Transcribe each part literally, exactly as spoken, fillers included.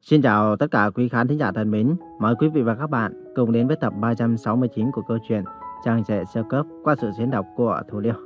Xin chào tất cả quý khán thính giả thân mến. Mời quý vị và các bạn cùng đến với tập ba trăm sáu mươi chín của câu chuyện Trang trẻ sơ cấp qua sự diễn đọc của Thủ Liêu.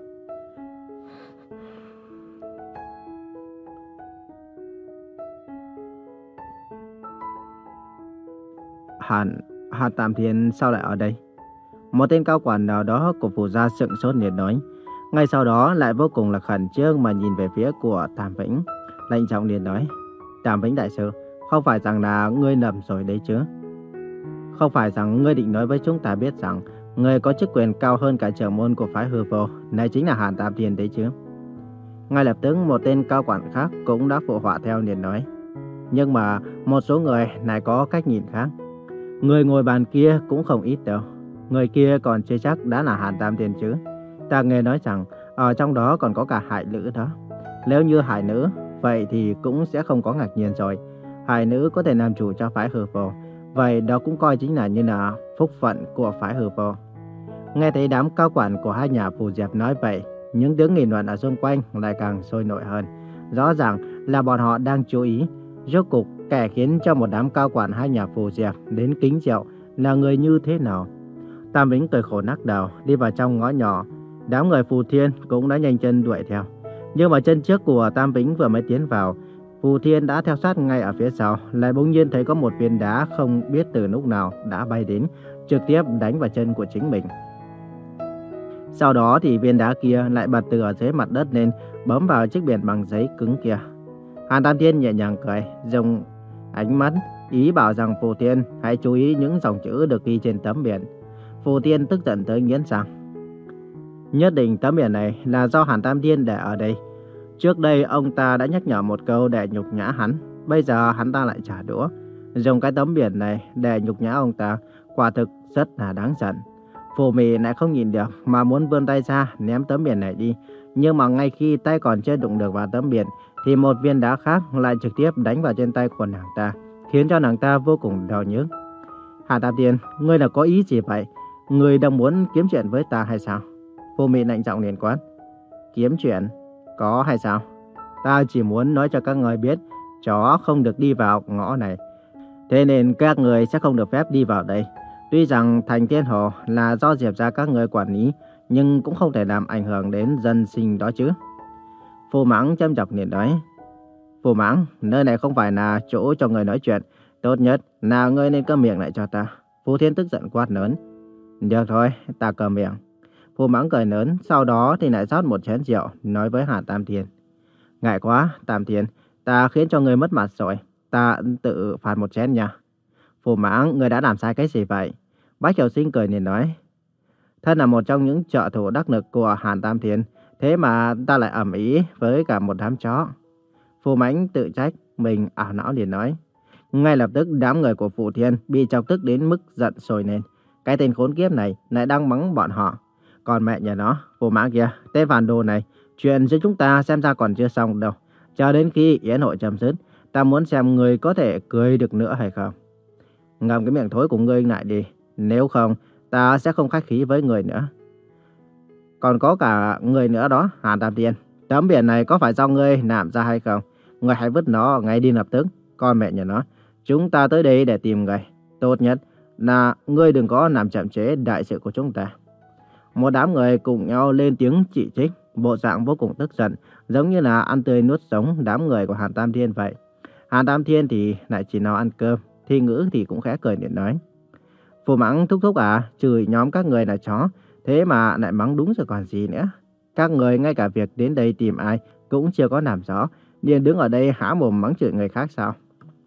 Hàn, Hàn Tam Thiên sao lại ở đây? Một tên cao quản nào đó của phủ gia sững sốt liền nói. Ngay sau đó lại vô cùng là khẩn trương mà nhìn về phía của Tam Vĩnh. Lạnh giọng liền nói: Tam Vĩnh đại sư, không phải rằng là ngươi lầm rồi đấy chứ? Không phải rằng ngươi định nói với chúng ta biết rằng người có chức quyền cao hơn cả trưởng môn của phái Hư Vô, này chính là Hàn Tam Thiên đấy chứ? Ngay lập tức một tên cao quản khác cũng đã phụ họa theo liền nói. Nhưng mà một số người lại có cách nhìn khác. Người ngồi bàn kia cũng không ít đâu. Người kia còn chưa chắc đã là Hàn Tam Thiên chứ. Ta nghe nói rằng ở trong đó còn có cả Hải Nữ đó. Nếu như Hải Nữ, vậy thì cũng sẽ không có ngạc nhiên rồi. Hải Nữ có thể làm chủ cho phái Hư Vô, vậy đó cũng coi chính là như là phúc phận của phái Hư Vô. Nghe thấy đám cao quản của hai nhà Phù Diệp nói vậy, những tiếng nghị luận ở xung quanh lại càng sôi nổi hơn. Rõ ràng là bọn họ đang chú ý. Rốt cục kẻ khiến cho một đám cao quản hai nhà Phù Diệp đến kính rượu là người như thế nào? Tam Vĩnh cười khổ lắc đầu đi vào trong ngõ nhỏ. Đám người Phù Thiên cũng đã nhanh chân đuổi theo. Nhưng mà chân trước của Tam Vĩnh vừa mới tiến vào, Phù Thiên đã theo sát ngay ở phía sau, lại bỗng nhiên thấy có một viên đá không biết từ lúc nào đã bay đến, trực tiếp đánh vào chân của chính mình. Sau đó thì viên đá kia lại bật từ ở dưới mặt đất lên, bấm vào chiếc biển bằng giấy cứng kia. Hàn Tam Thiên nhẹ nhàng cười, dùng ánh mắt ý bảo rằng Phù Thiên hãy chú ý những dòng chữ được ghi trên tấm biển. Phù Thiên tức giận tới nghiến răng. Nhất định tấm biển này là do Hàn Tam Thiên để ở đây. Trước đây ông ta đã nhắc nhở một câu để nhục nhã hắn, bây giờ hắn ta lại trả đũa. Dùng cái tấm biển này để nhục nhã ông ta, quả thực rất là đáng giận. Phù Mị lại không nhìn được mà muốn vươn tay ra ném tấm biển này đi. Nhưng mà ngay khi tay còn chưa đụng được vào tấm biển, thì một viên đá khác lại trực tiếp đánh vào trên tay của nàng ta, khiến cho nàng ta vô cùng đau nhức. Hàn Tam Thiên, ngươi là có ý gì vậy? Ngươi đang muốn kiếm chuyện với ta hay sao? Phù Mị lạnh giọng liền quát. Kiếm chuyện? Có hay sao? Ta chỉ muốn nói cho các người biết, chó không được đi vào ngõ này. Thế nên các người sẽ không được phép đi vào đây. Tuy rằng thành Thiên Hồ là do Diệp gia các người quản lý, nhưng cũng không thể làm ảnh hưởng đến dân sinh đó chứ. Phù Mãng châm chọc liền nói. Phù Mãng, nơi này không phải là chỗ cho người nói chuyện. Tốt nhất là ngươi nên câm miệng lại cho ta. Phù Thiên tức giận quát lớn. Được thôi, ta câm miệng. Phù Mãng cười lớn, sau đó thì lại rót một chén rượu, nói với Hàn Tam Thiên. Ngại quá, Tam Thiên, ta khiến cho ngươi mất mặt rồi. Ta tự phạt một chén nha. Phù Mãng, ngươi đã làm sai cái gì vậy? Bách Hiểu Sinh cười liền nói. Thân là một trong những trợ thủ đắc lực của Hàn Tam Thiên, thế mà ta lại ầm ĩ với cả một đám chó. Phù Mãng tự trách, mình ảo não liền nói. Ngay lập tức đám người của Phù Thiên bị chọc tức đến mức giận sôi lên. Cái tên khốn kiếp này lại đang mắng bọn họ. Còn mẹ nhà nó, Phù Mãng kia, tên phản đồ này, chuyện giữa chúng ta xem ra còn chưa xong đâu. Chờ đến khi yến hội chấm dứt, ta muốn xem người có thể cười được nữa hay không. Ngậm cái miệng thối của ngươi lại đi, nếu không ta sẽ không khách khí với người nữa. Còn có cả người nữa đó, Hàn Tam Thiên, tấm biển này có phải do ngươi làm ra hay không? Ngươi hãy vứt nó ngay đi lập tức. Con mẹ nhà nó, chúng ta tới đây để tìm người. Tốt nhất là ngươi đừng có làm chậm trễ đại sự của chúng ta. Một đám người cùng nhau lên tiếng chỉ trích, bộ dạng vô cùng tức giận, giống như là ăn tươi nuốt sống đám người của Hàn Tam Thiên vậy. Hàn Tam Thiên thì lại chỉ nào ăn cơm, Thi Ngữ thì cũng khẽ cười điện nói. Phù Mãng thúc thúc à, chửi nhóm các người là chó, thế mà lại mắng đúng rồi còn gì nữa. Các người ngay cả việc đến đây tìm ai cũng chưa có làm rõ, liền đứng ở đây há mồm mắng chửi người khác sao?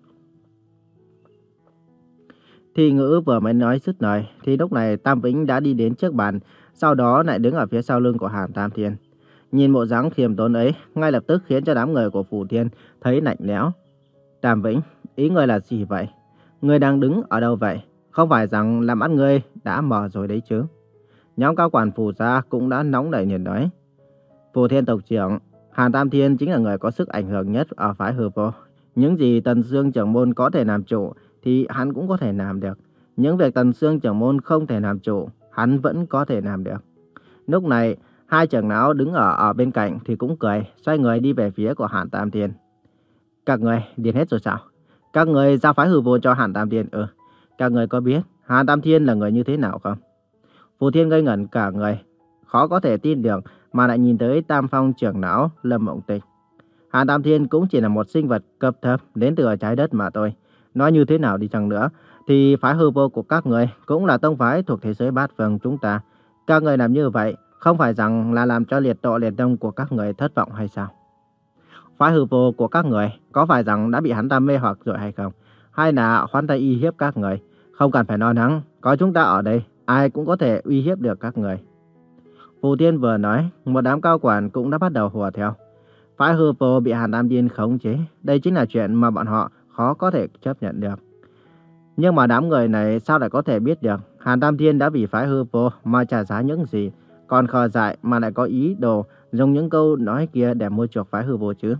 Thi Ngữ vừa mới nói dứt lời, thì lúc này Tam Vĩnh đã đi đến trước bàn, sau đó lại đứng ở phía sau lưng của Hàn Tam Thiên. Nhìn bộ dáng khiêm tốn ấy, ngay lập tức khiến cho đám người của Phù Thiên thấy lạnh lẽo. Tam Vĩnh, ý ngươi là gì vậy? Ngươi đang đứng ở đâu vậy? Không phải rằng làm ăn ngươi đã mở rồi đấy chứ? Nhóm cao quản Phù gia cũng đã nóng nảy liền nói. Phù Thiên tộc trưởng, Hàn Tam Thiên chính là người có sức ảnh hưởng nhất ở phái Hư Vô. Những gì Tần Xương trưởng môn có thể làm chủ thì hắn cũng có thể làm được. Những việc Tần Xương trưởng môn không thể làm chủ, hắn vẫn có thể làm được. Lúc này, hai trưởng lão đứng ở ở bên cạnh thì cũng cười, xoay người đi về phía của Hàn Tam Thiên. Các người điên hết rồi sao? Các người giao phái hư vô cho Hàn Tam Thiên ư? Các người có biết Hàn Tam Thiên là người như thế nào không? Phù Thiên ngây ngẩn cả người, khó có thể tin được mà lại nhìn tới Tam Phong trưởng lão Lâm Mộng Tịch. Hàn Tam Thiên cũng chỉ là một sinh vật cấp thấp đến từ ở trái đất mà thôi. Nói như thế nào đi chăng nữa, thì phái hư vô của các người cũng là tông phái thuộc thế giới bát phương chúng ta. Các người làm như vậy, không phải rằng là làm cho liệt độ liệt tông của các người thất vọng hay sao? Phái hư vô của các người có phải rằng đã bị hắn ta mê hoặc rồi hay không? Hay là hắn ta uy hiếp các người? Không cần phải nói nắng, có chúng ta ở đây, ai cũng có thể uy hiếp được các người. Phù Thiên vừa nói, một đám cao quản cũng đã bắt đầu hùa theo. Phái hư vô bị Hàn Tam Thiên khống chế, đây chính là chuyện mà bọn họ khó có thể chấp nhận được. Nhưng mà đám người này sao lại có thể biết được Hàn Tam Thiên đã vì phái hư vô mà trả giá những gì, còn khờ dại mà lại có ý đồ dùng những câu nói kia để mua chuộc phái hư vô chứ?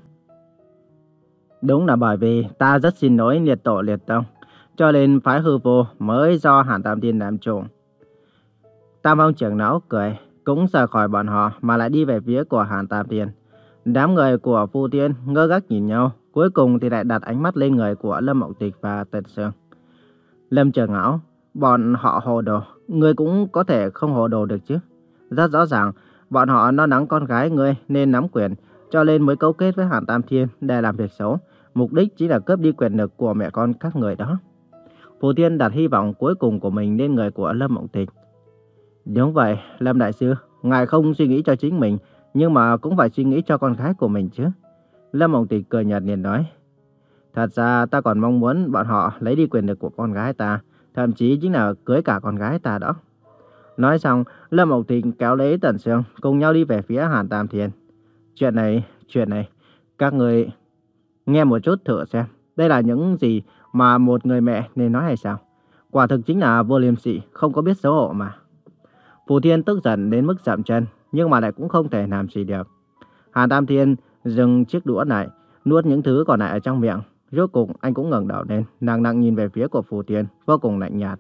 Đúng là bởi vì ta rất xin lỗi liệt tổ liệt tông, cho nên phái hư vô mới do Hàn Tam Thiên làm chủ. Tam Phong trưởng lão cười, cũng rời khỏi bọn họ mà lại đi về phía của Hàn Tam Thiên. Đám người của Phù Thiên ngơ ngác nhìn nhau, cuối cùng thì lại đặt ánh mắt lên người của Lâm Mộng Tịch và Tần Sương. Lâm trưởng lão, bọn họ hồ đồ, ngươi cũng có thể không hồ đồ được chứ? Rất rõ ràng, bọn họ lo lắng con gái ngươi nên nắm quyền, cho nên mới cấu kết với Hàn Tam Thiên để làm việc xấu. Mục đích chỉ là cướp đi quyền lực của mẹ con các người đó. Phù Thiên đặt hy vọng cuối cùng của mình lên người của Lâm Mộng Tịch. Đúng vậy, Lâm đại sư, ngài không suy nghĩ cho chính mình, nhưng mà cũng phải suy nghĩ cho con gái của mình chứ. Lâm Mộng Tịch cười nhạt liền nói. Thật ra ta còn mong muốn bọn họ lấy đi quyền lực của con gái ta, thậm chí chính là cưới cả con gái ta đó. Nói xong, Lâm Mộng Tịch kéo lấy Tần Sương cùng nhau đi về phía Hàn Tam Thiên. Chuyện này, chuyện này, các người nghe một chút thử xem. Đây là những gì mà một người mẹ nên nói hay sao? Quả thực chính là vô liêm sỉ, không có biết xấu hổ mà. Phù Thiên tức giận đến mức dậm chân, nhưng mà lại cũng không thể làm gì được. Hàn Tam Thiên dừng chiếc đũa lại, nuốt những thứ còn lại ở trong miệng. Rốt cục anh cũng ngẩng đầu lên, nặng nặng nhìn về phía của Phù Thiên, vô cùng lạnh nhạt.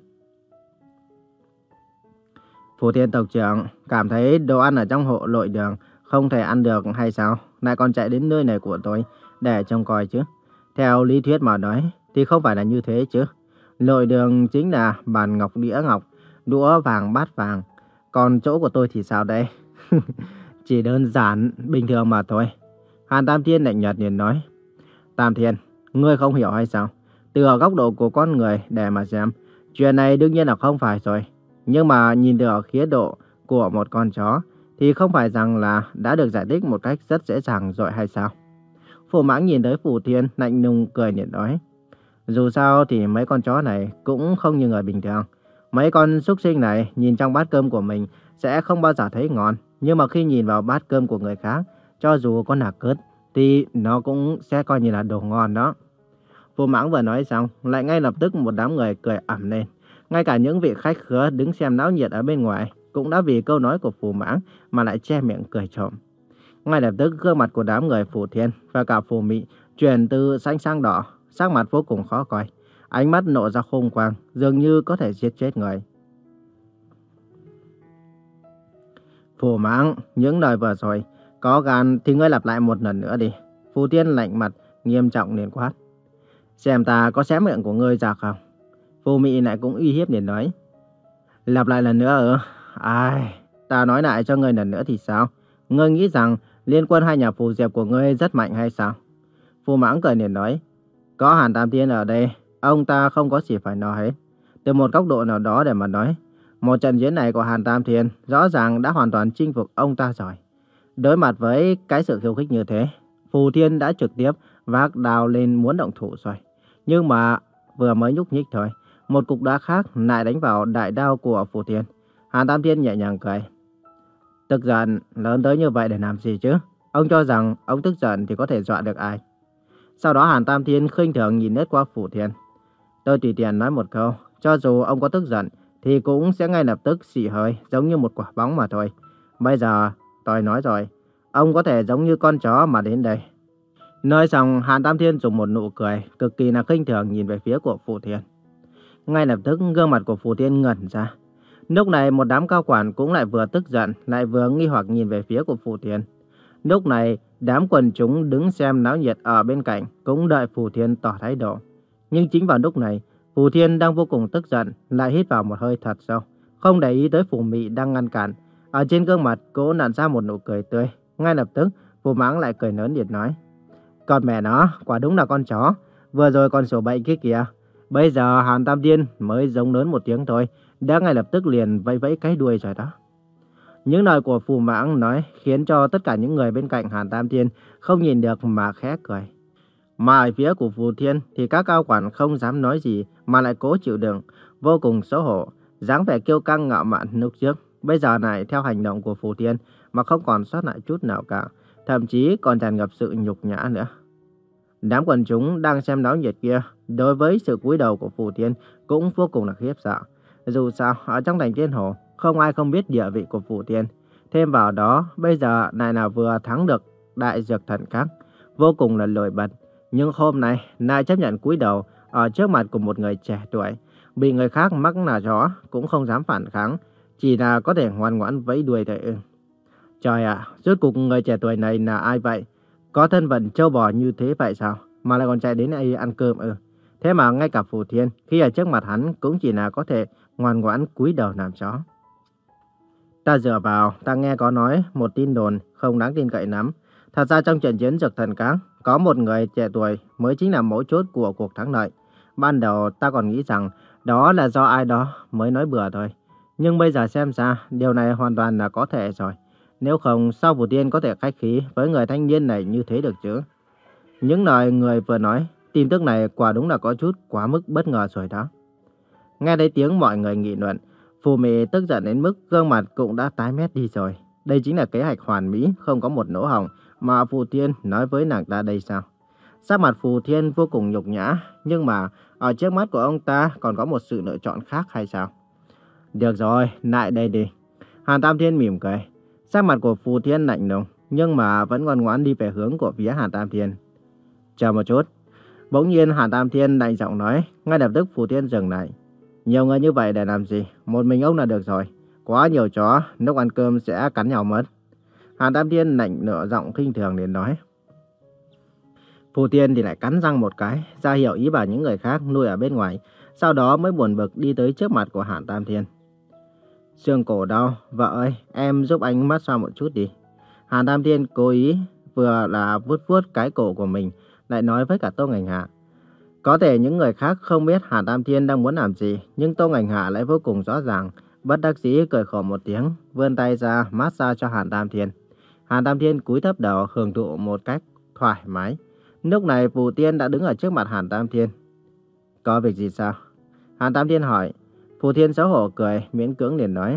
Phù Thiên tộc trưởng cảm thấy đồ ăn ở trong hộ lội đường không thể ăn được hay sao? Lại còn chạy đến nơi này của tôi để trông coi chứ. Theo lý thuyết mà nói thì không phải là như thế chứ. Lội đường chính là bàn ngọc đĩa ngọc, đũa vàng bát vàng. Còn chỗ của tôi thì sao đây? Chỉ đơn giản bình thường mà thôi. Hàn Tam Thiên lạnh nhạt liền nói. Tam Thiên, ngươi không hiểu hay sao? Từ ở góc độ của con người để mà xem, chuyện này đương nhiên là không phải rồi. Nhưng mà nhìn từ ở khía độ của một con chó thì không phải rằng là đã được giải thích một cách rất dễ dàng rồi hay sao? Phù Mãng nhìn tới Phù Thiên lạnh lùng cười nhạt nói. Dù sao thì mấy con chó này cũng không như người bình thường. Mấy con súc sinh này nhìn trong bát cơm của mình sẽ không bao giờ thấy ngon. Nhưng mà khi nhìn vào bát cơm của người khác, cho dù có nạc cớt thì nó cũng sẽ coi như là đồ ngon đó. Phù Mãng vừa nói xong, lại ngay lập tức một đám người cười ầm lên. Ngay cả những vị khách khứa đứng xem náo nhiệt ở bên ngoài cũng đã vì câu nói của Phù Mãng mà lại che miệng cười trộm. Ngay lập tức gương mặt của đám người Phù Thiên và cả Phù Mị chuyển từ xanh sang đỏ, sắc mặt vô cùng khó coi. Ánh mắt nộ ra hung quang, dường như có thể giết chết người. Phù Mãng, những lời vừa rồi, có gan thì ngươi lặp lại một lần nữa đi. Phù Thiên lạnh mặt, nghiêm trọng liền quát. Xem ta có xé miệng của ngươi ra không? Phù Mị lại cũng uy hiếp liền nói. Lặp lại lần nữa ư? Ai, ta nói lại cho ngươi lần nữa thì sao? Ngươi nghĩ rằng liên quân hai nhà Phù Diệp của ngươi rất mạnh hay sao? Phù Mãng cười liền nói. Có Hàn Tam Thiên ở đây, ông ta không có gì phải nói hết. Từ một góc độ nào đó để mà nói, một trận chiến này của Hàn Tam Thiên rõ ràng đã hoàn toàn chinh phục ông ta rồi. Đối mặt với cái sự khiêu khích như thế, Phù Thiên đã trực tiếp vác đao lên muốn động thủ rồi. Nhưng mà vừa mới nhúc nhích thôi, một cục đá khác lại đánh vào đại đao của Phù Thiên. Hàn Tam Thiên nhẹ nhàng cười. Tức giận lớn tới như vậy để làm gì chứ? Ông cho rằng ông tức giận thì có thể dọa được ai? Sau đó Hàn Tam Thiên khinh thường nhìn lướt qua Phù Thiên. Tôi tùy tiện nói một câu, cho dù ông có tức giận thì cũng sẽ ngay lập tức xì hơi giống như một quả bóng mà thôi. Bây giờ tôi nói rồi, ông có thể giống như con chó mà đến đây. Nói xong, Hàn Tam Thiên dùng một nụ cười cực kỳ là khinh thường nhìn về phía của Phù Thiên. Ngay lập tức gương mặt của Phù Thiên ngẩn ra. Lúc này một đám cao quản cũng lại vừa tức giận lại vừa nghi hoặc nhìn về phía của Phù Thiên. Lúc này đám quần chúng đứng xem náo nhiệt ở bên cạnh cũng đợi Phù Thiên tỏ thái độ. Nhưng chính vào lúc này, Phù Thiên đang vô cùng tức giận, lại hít vào một hơi thật sâu, không để ý tới Phù Mị đang ngăn cản. Ở trên gương mặt cô nặn ra một nụ cười tươi. Ngay lập tức, Phù Mãng lại cười lớn điệt nói: "Con mẹ nó, quả đúng là con chó. Vừa rồi còn sổ bậy kia kìa. Bây giờ Hàn Tam Thiên mới giống lớn một tiếng thôi, đã ngay lập tức liền vẫy vẫy cái đuôi rồi đó." Những lời của Phù Mãng nói khiến cho tất cả những người bên cạnh Hàn Tam Thiên không nhìn được mà khẽ cười. Mà ở phía của Phù Thiên thì các cao quản không dám nói gì mà lại cố chịu đựng, vô cùng xấu hổ, dáng vẻ kiêu căng ngạo mạn lúc trước, bây giờ này theo hành động của Phù Thiên mà không còn sót lại chút nào cả, thậm chí còn tràn ngập sự nhục nhã nữa. Đám quần chúng đang xem náo nhiệt kia, đối với sự cúi đầu của Phù Thiên cũng vô cùng là khiếp sợ. Dù sao, ở trong thành Thiên Hồ, không ai không biết địa vị của Phù Thiên. Thêm vào đó, bây giờ này nào vừa thắng được đại dược thần các, vô cùng là nổi bật. Nhưng hôm nay, nại chấp nhận cúi đầu ở trước mặt của một người trẻ tuổi, bị người khác mắc là chó cũng không dám phản kháng, chỉ là có thể ngoan ngoãn vẫy đuôi thôi ư. Trời ạ, rốt cuộc người trẻ tuổi này là ai vậy? Có thân phận trâu bò như thế vậy sao? Mà lại còn chạy đến đây ăn cơm ư? Thế mà ngay cả Phù Thiên, khi ở trước mặt hắn cũng chỉ là có thể ngoan ngoãn cúi đầu làm chó. Ta dựa vào, ta nghe có nói một tin đồn không đáng tin cậy lắm. Thật ra trong trận chiến dược thần các, có một người trẻ tuổi mới chính là mấu chốt của cuộc thắng lợi. Ban đầu ta còn nghĩ rằng đó là do ai đó mới nói bừa thôi. Nhưng bây giờ xem ra, điều này hoàn toàn là có thể rồi. Nếu không, sao Phù Thiên có thể khách khí với người thanh niên này như thế được chứ? Những lời người vừa nói, tin tức này quả đúng là có chút quá mức bất ngờ rồi đó. Nghe thấy tiếng mọi người nghị luận, Phù Mị tức giận đến mức gương mặt cũng đã tái mét đi rồi. Đây chính là kế hoạch hoàn mỹ, không có một lỗ hổng mà Phù Thiên nói với nàng ta đây sao? Sắc mặt Phù Thiên vô cùng nhục nhã, nhưng mà ở trước mắt của ông ta còn có một sự lựa chọn khác hay sao? Được rồi, lại đây đi. Hàn Tam Thiên mỉm cười. Sắc mặt của Phù Thiên lạnh lùng, nhưng mà vẫn ngoan ngoãn đi về hướng của phía Hàn Tam Thiên. Chờ một chút. Bỗng nhiên Hàn Tam Thiên lạnh giọng nói, ngay lập tức Phù Thiên dừng lại. Nhiều người như vậy để làm gì? Một mình ông là được rồi. Quá nhiều chó, lúc ăn cơm sẽ cắn nhau mất. Hàn Tam Thiên lạnh nửa giọng khinh thường đến nói. Phù Thiên thì lại cắn răng một cái, ra hiệu ý bảo những người khác nuôi ở bên ngoài. Sau đó mới buồn bực đi tới trước mặt của Hàn Tam Thiên. Xương cổ đau, vợ ơi, em giúp anh massage một chút đi. Hàn Tam Thiên cố ý vừa là vuốt vuốt cái cổ của mình, lại nói với cả Tô Ngành Hạ. Có thể những người khác không biết Hàn Tam Thiên đang muốn làm gì, nhưng Tô Ngành Hạ lại vô cùng rõ ràng. Bất đắc dĩ cười khổ một tiếng, vươn tay ra massage cho Hàn Tam Thiên. Hàn Tam Thiên cúi thấp đầu hưởng thụ một cách thoải mái. Lúc này Phù Thiên đã đứng ở trước mặt Hàn Tam Thiên. Có việc gì sao? Hàn Tam Thiên hỏi. Phù Thiên xấu hổ cười, miễn cưỡng liền nói.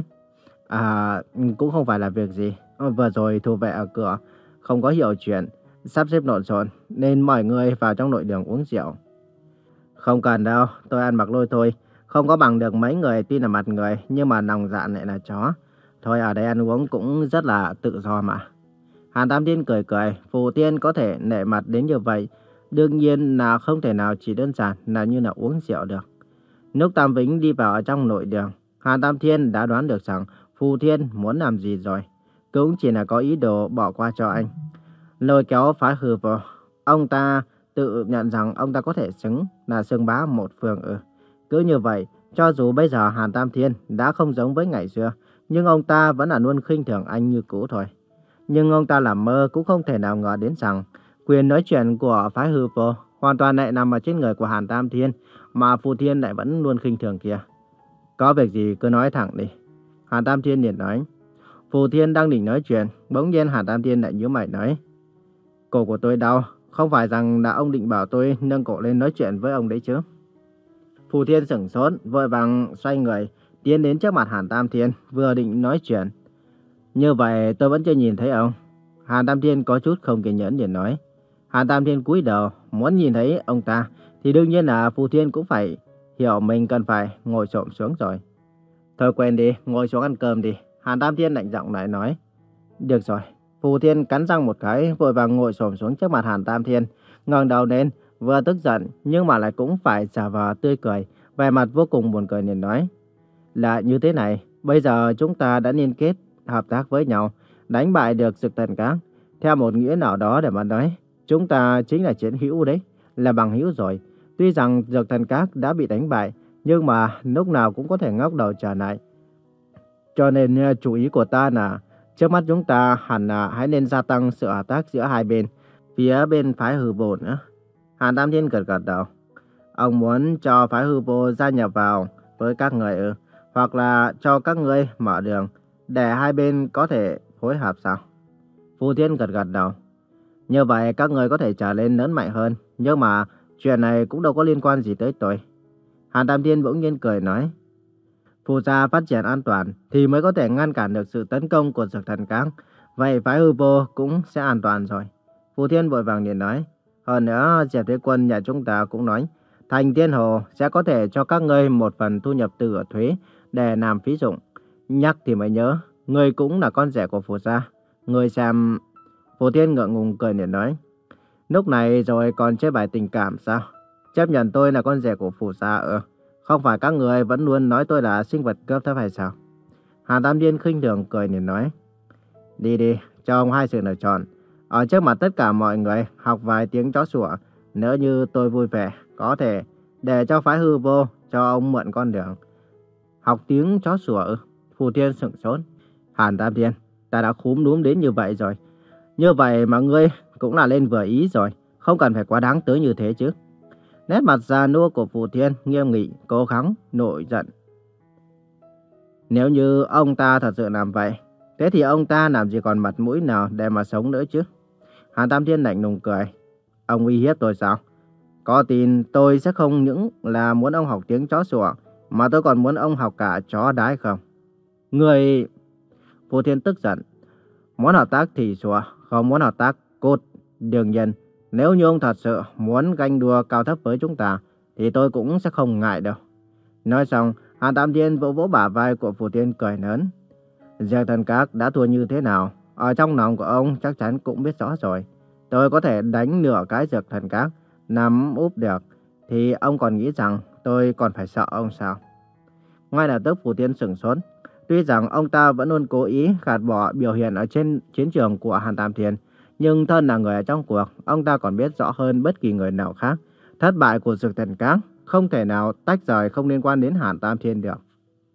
À, cũng không phải là việc gì. Vừa rồi thủ vệ ở cửa không có hiểu chuyện, sắp xếp lộn xộn nên mời người vào trong nội đường uống rượu. Không cần đâu, tôi ăn mặc lôi thôi. Không có bằng được mấy người tuy là mặt người, nhưng mà lòng dạ lại là chó. Thôi ở đây ăn uống cũng rất là tự do mà. Hàn Tam Thiên cười cười, Phù Thiên có thể nể mặt đến như vậy. Đương nhiên là không thể nào chỉ đơn giản là như là uống rượu được. Lúc Tam Vĩnh đi vào ở trong nội đường, Hàn Tam Thiên đã đoán được rằng Phù Thiên muốn làm gì rồi. Cũng chỉ là có ý đồ bỏ qua cho anh. Lôi kéo Phái Hư Vô. Ông ta tự nhận rằng ông ta có thể xứng là xưng bá một phương ư. Cứ như vậy, cho dù bây giờ Hàn Tam Thiên đã không giống với ngày xưa, nhưng ông ta vẫn là luôn khinh thường anh như cũ thôi. Nhưng ông ta làm mơ cũng không thể nào ngờ đến rằng quyền nói chuyện của Phái Hư Vô hoàn toàn lại nằm ở trên người của Hàn Tam Thiên, mà Phù Thiên lại vẫn luôn khinh thường kia. Có việc gì cứ nói thẳng đi. Hàn Tam Thiên liền nói. Phù Thiên đang định nói chuyện, bỗng nhiên Hàn Tam Thiên lại nhíu mày nói. Cổ của tôi đau, không phải rằng là ông định bảo tôi nâng cổ lên nói chuyện với ông đấy chứ? Phù Thiên sửng sốt, vội vàng xoay người, tiến đến trước mặt Hàn Tam Thiên, vừa định nói chuyện. Như vậy tôi vẫn chưa nhìn thấy ông. Hàn Tam Thiên có chút không kiên nhẫn liền nói. Hàn Tam Thiên cúi đầu, muốn nhìn thấy ông ta, thì đương nhiên là Phù Thiên cũng phải hiểu mình cần phải ngồi xổm xuống rồi. Thôi quên đi, ngồi xuống ăn cơm đi. Hàn Tam Thiên lạnh giọng lại nói. Được rồi. Phù Thiên cắn răng một cái, vội vàng ngồi xổm xuống trước mặt Hàn Tam Thiên, ngẩng đầu lên, vừa tức giận nhưng mà lại cũng phải giả vờ tươi cười, vẻ mặt vô cùng buồn cười liền nói. Là như thế này, bây giờ chúng ta đã liên kết hợp tác với nhau, đánh bại được Dực Thần Các. Theo một nghĩa nào đó để mà nói, chúng ta chính là chiến hữu đấy, là bằng hữu rồi. Tuy rằng Dược Thần Các đã bị đánh bại, nhưng mà lúc nào cũng có thể ngóc đầu trở lại. Cho nên ờ, chủ ý của ta là trước mắt chúng ta hẳn là hãy nên gia tăng sự hợp tác giữa hai bên, phía bên phái hư vô nữa. Hàn Tam Thiên gật gật đầu. Ông muốn cho phái hư vô gia nhập vào với các người ư? Hoặc là cho các ngươi mở đường để hai bên có thể phối hợp sao? Phù Thiên gật gật đầu. Như vậy các người có thể trở lên lớn mạnh hơn, nhưng mà chuyện này cũng đâu có liên quan gì tới tôi. Hàn Tam Thiên bỗng nhiên cười nói. Phù gia phát triển an toàn thì mới có thể ngăn cản được sự tấn công của Dược Thần Các. Vậy phái hư vô cũng sẽ an toàn rồi. Phù Thiên vội vàng liền nói. Hơn nữa Diệp Thế Quân nhà chúng ta cũng nói Thành Thiên Hồ sẽ có thể cho các ngươi một phần thu nhập từ ở thuế để làm phí dụng. Nhắc thì mới nhớ, ngươi cũng là con rể của Phù gia. Ngươi xem... Phù Thiên ngượng ngùng cười liền nói. Lúc này rồi còn chơi bài tình cảm sao? Chấp nhận tôi là con rể của Phù gia ư? Không phải các người vẫn luôn nói tôi là sinh vật cấp thấp hay sao? Hàn Tam Thiên khinh thường cười liền nói. Đi đi, cho ông hai sự lựa chọn. Ở trước mặt tất cả mọi người học vài tiếng chó sủa. Nếu như tôi vui vẻ, có thể để cho phái hư vô cho ông mượn con đường. Học tiếng chó sủa ư? Phù Thiên sững sốt. Hàn Tam Thiên, ta đã khúm núm đến như vậy rồi. Như vậy mà ngươi cũng là lên vừa ý rồi. Không cần phải quá đáng tới như thế chứ. Nét mặt già nua của Phù Thiên nghiêm nghị, cố gắng, nổi giận. Nếu như ông ta thật sự làm vậy, thế thì ông ta làm gì còn mặt mũi nào để mà sống nữa chứ? Hàn Tam Thiên lạnh lùng cười. Ông uy hiếp tôi sao? Có tin tôi sẽ không những là muốn ông học tiếng chó sủa, mà tôi còn muốn ông học cả chó đái không? Người... Phù Thiên tức giận. Muốn hợp tác thì sủa, không muốn hợp tác cút. Đương nhiên, nếu như ông thật sự muốn ganh đua cao thấp với chúng ta, thì tôi cũng sẽ không ngại đâu. Nói xong, Hàn Tam Thiên vỗ vỗ bả vai của Phù Thiên cười lớn. Dược Thần Các đã thua như thế nào, ở trong lòng của ông chắc chắn cũng biết rõ rồi. Tôi có thể đánh nửa cái Dược Thần Các, nắm úp được, thì ông còn nghĩ rằng tôi còn phải sợ ông sao? Ngay lập tức Phù Thiên sửng sốt. Tuy rằng ông ta vẫn luôn cố ý gạt bỏ biểu hiện ở trên chiến trường của Hàn Tam Thiên, nhưng thân là người ở trong cuộc, ông ta còn biết rõ hơn bất kỳ người nào khác. Thất bại của Dược Thần Các không thể nào tách rời không liên quan đến Hàn Tam Thiên được.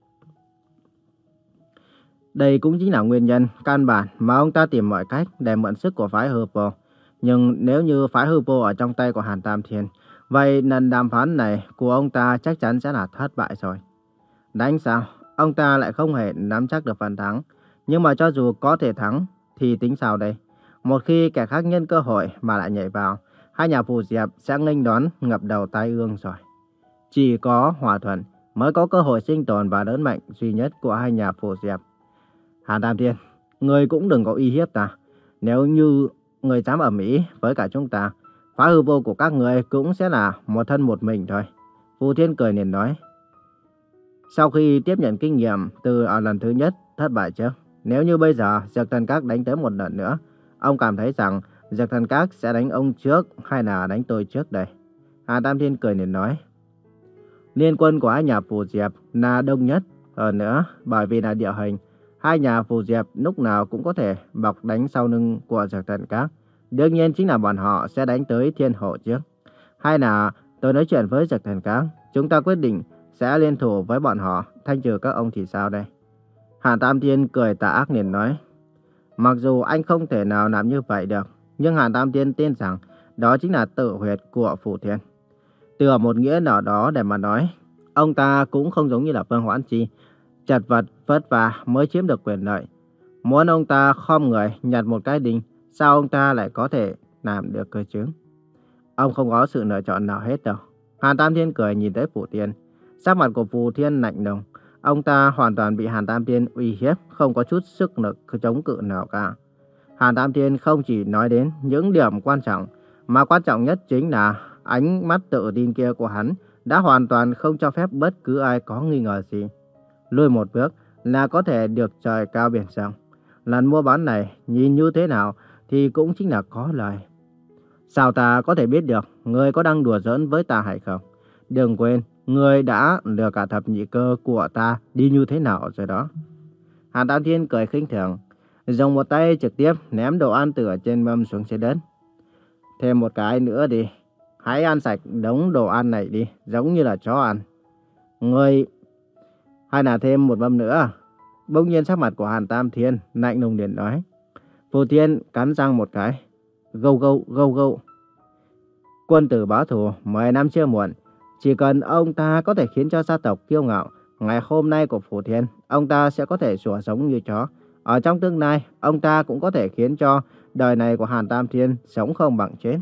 Đây cũng chính là nguyên nhân căn bản mà ông ta tìm mọi cách để mượn sức của phái hư vô. Nhưng nếu như phái hư vô ở trong tay của Hàn Tam Thiên, vậy lần đàm phán này của ông ta chắc chắn sẽ là thất bại rồi. Đánh sao? Ông ta lại không hề nắm chắc được phần thắng. Nhưng mà cho dù có thể thắng, thì tính sao đây? Một khi kẻ khác nhân cơ hội mà lại nhảy vào, hai nhà Phù Diệp sẽ nghênh đón ngập đầu tai ương rồi. Chỉ có hòa thuận mới có cơ hội sinh tồn và lớn mạnh duy nhất của hai nhà Phù Diệp. Hàn Tam Thiên, người cũng đừng có uy hiếp ta. Nếu như người dám ầm ĩ với cả chúng ta, phá hư vô của các người cũng sẽ là một thân một mình thôi. Phù Thiên cười liền nói. Sau khi tiếp nhận kinh nghiệm từ ở lần thứ nhất thất bại trước, nếu như bây giờ Dược Thần Các đánh tới một lần nữa, ông cảm thấy rằng Dược Thần Các sẽ đánh ông trước hay là đánh tôi trước đây? Hàn Tam Thiên cười liền nói. Liên quân của hai nhà Phù Diệp là đông nhất. Hơn nữa, bởi vì là địa hình, hai nhà Phù Diệp lúc nào cũng có thể bọc đánh sau lưng của Dược Thần Các. Đương nhiên chính là bọn họ sẽ đánh tới Thiên Hộ trước. Hay là tôi nói chuyện với Dược Thần Các, chúng ta quyết định sẽ liên thủ với bọn họ, thanh trừ các ông thì sao đây? Hàn Tam Thiên cười tà ác liền nói. Mặc dù anh không thể nào làm như vậy được, nhưng Hàn Tam Thiên tin rằng đó chính là tự huyệt của Phù Thiên. Từ một nghĩa nào đó để mà nói, ông ta cũng không giống như là Vương Hoãn Chi, chật vật vất vả mới chiếm được quyền lợi. Muốn ông ta khom người nhặt một cái đinh, sao ông ta lại có thể làm được cơ chứ? Ông không có sự lựa chọn nào hết đâu. Hàn Tam Thiên cười nhìn tới Phù Thiên. Sắc mặt của Phù Thiên lạnh lùng. Ông ta hoàn toàn bị Hàn Tam Thiên uy hiếp, không có chút sức lực chống cự nào cả. Hàn Tam Thiên không chỉ nói đến những điểm quan trọng, mà quan trọng nhất chính là ánh mắt tự tin kia của hắn đã hoàn toàn không cho phép bất cứ ai có nghi ngờ gì. Lùi một bước là có thể được trời cao biển rộng. Lần mua bán này nhìn như thế nào thì cũng chính là có lời. Sao ta có thể biết được người có đang đùa giỡn với ta hay không? Đừng quên, người đã lừa cả thập nhị cơ của ta đi như thế nào rồi đó. Hàn Tam Thiên cười khinh thường, dùng một tay trực tiếp ném đồ ăn từ ở trên mâm xuống dưới đất. Thêm một cái nữa đi. Hãy ăn sạch đống đồ ăn này đi, giống như là chó ăn. Ngươi, hay là thêm một mâm nữa? Bỗng nhiên sắc mặt của Hàn Tam Thiên lạnh lùng liền nói. Phù Thiên cắn răng một cái. Gâu gâu, gâu gâu. Quân tử báo thù, mười năm chưa muộn. Chỉ cần ông ta có thể khiến cho gia tộc kiêu ngạo, ngày hôm nay của Phù Thiên, ông ta sẽ có thể sủa sống như chó. Ở trong tương lai, ông ta cũng có thể khiến cho đời này của Hàn Tam Thiên sống không bằng chết.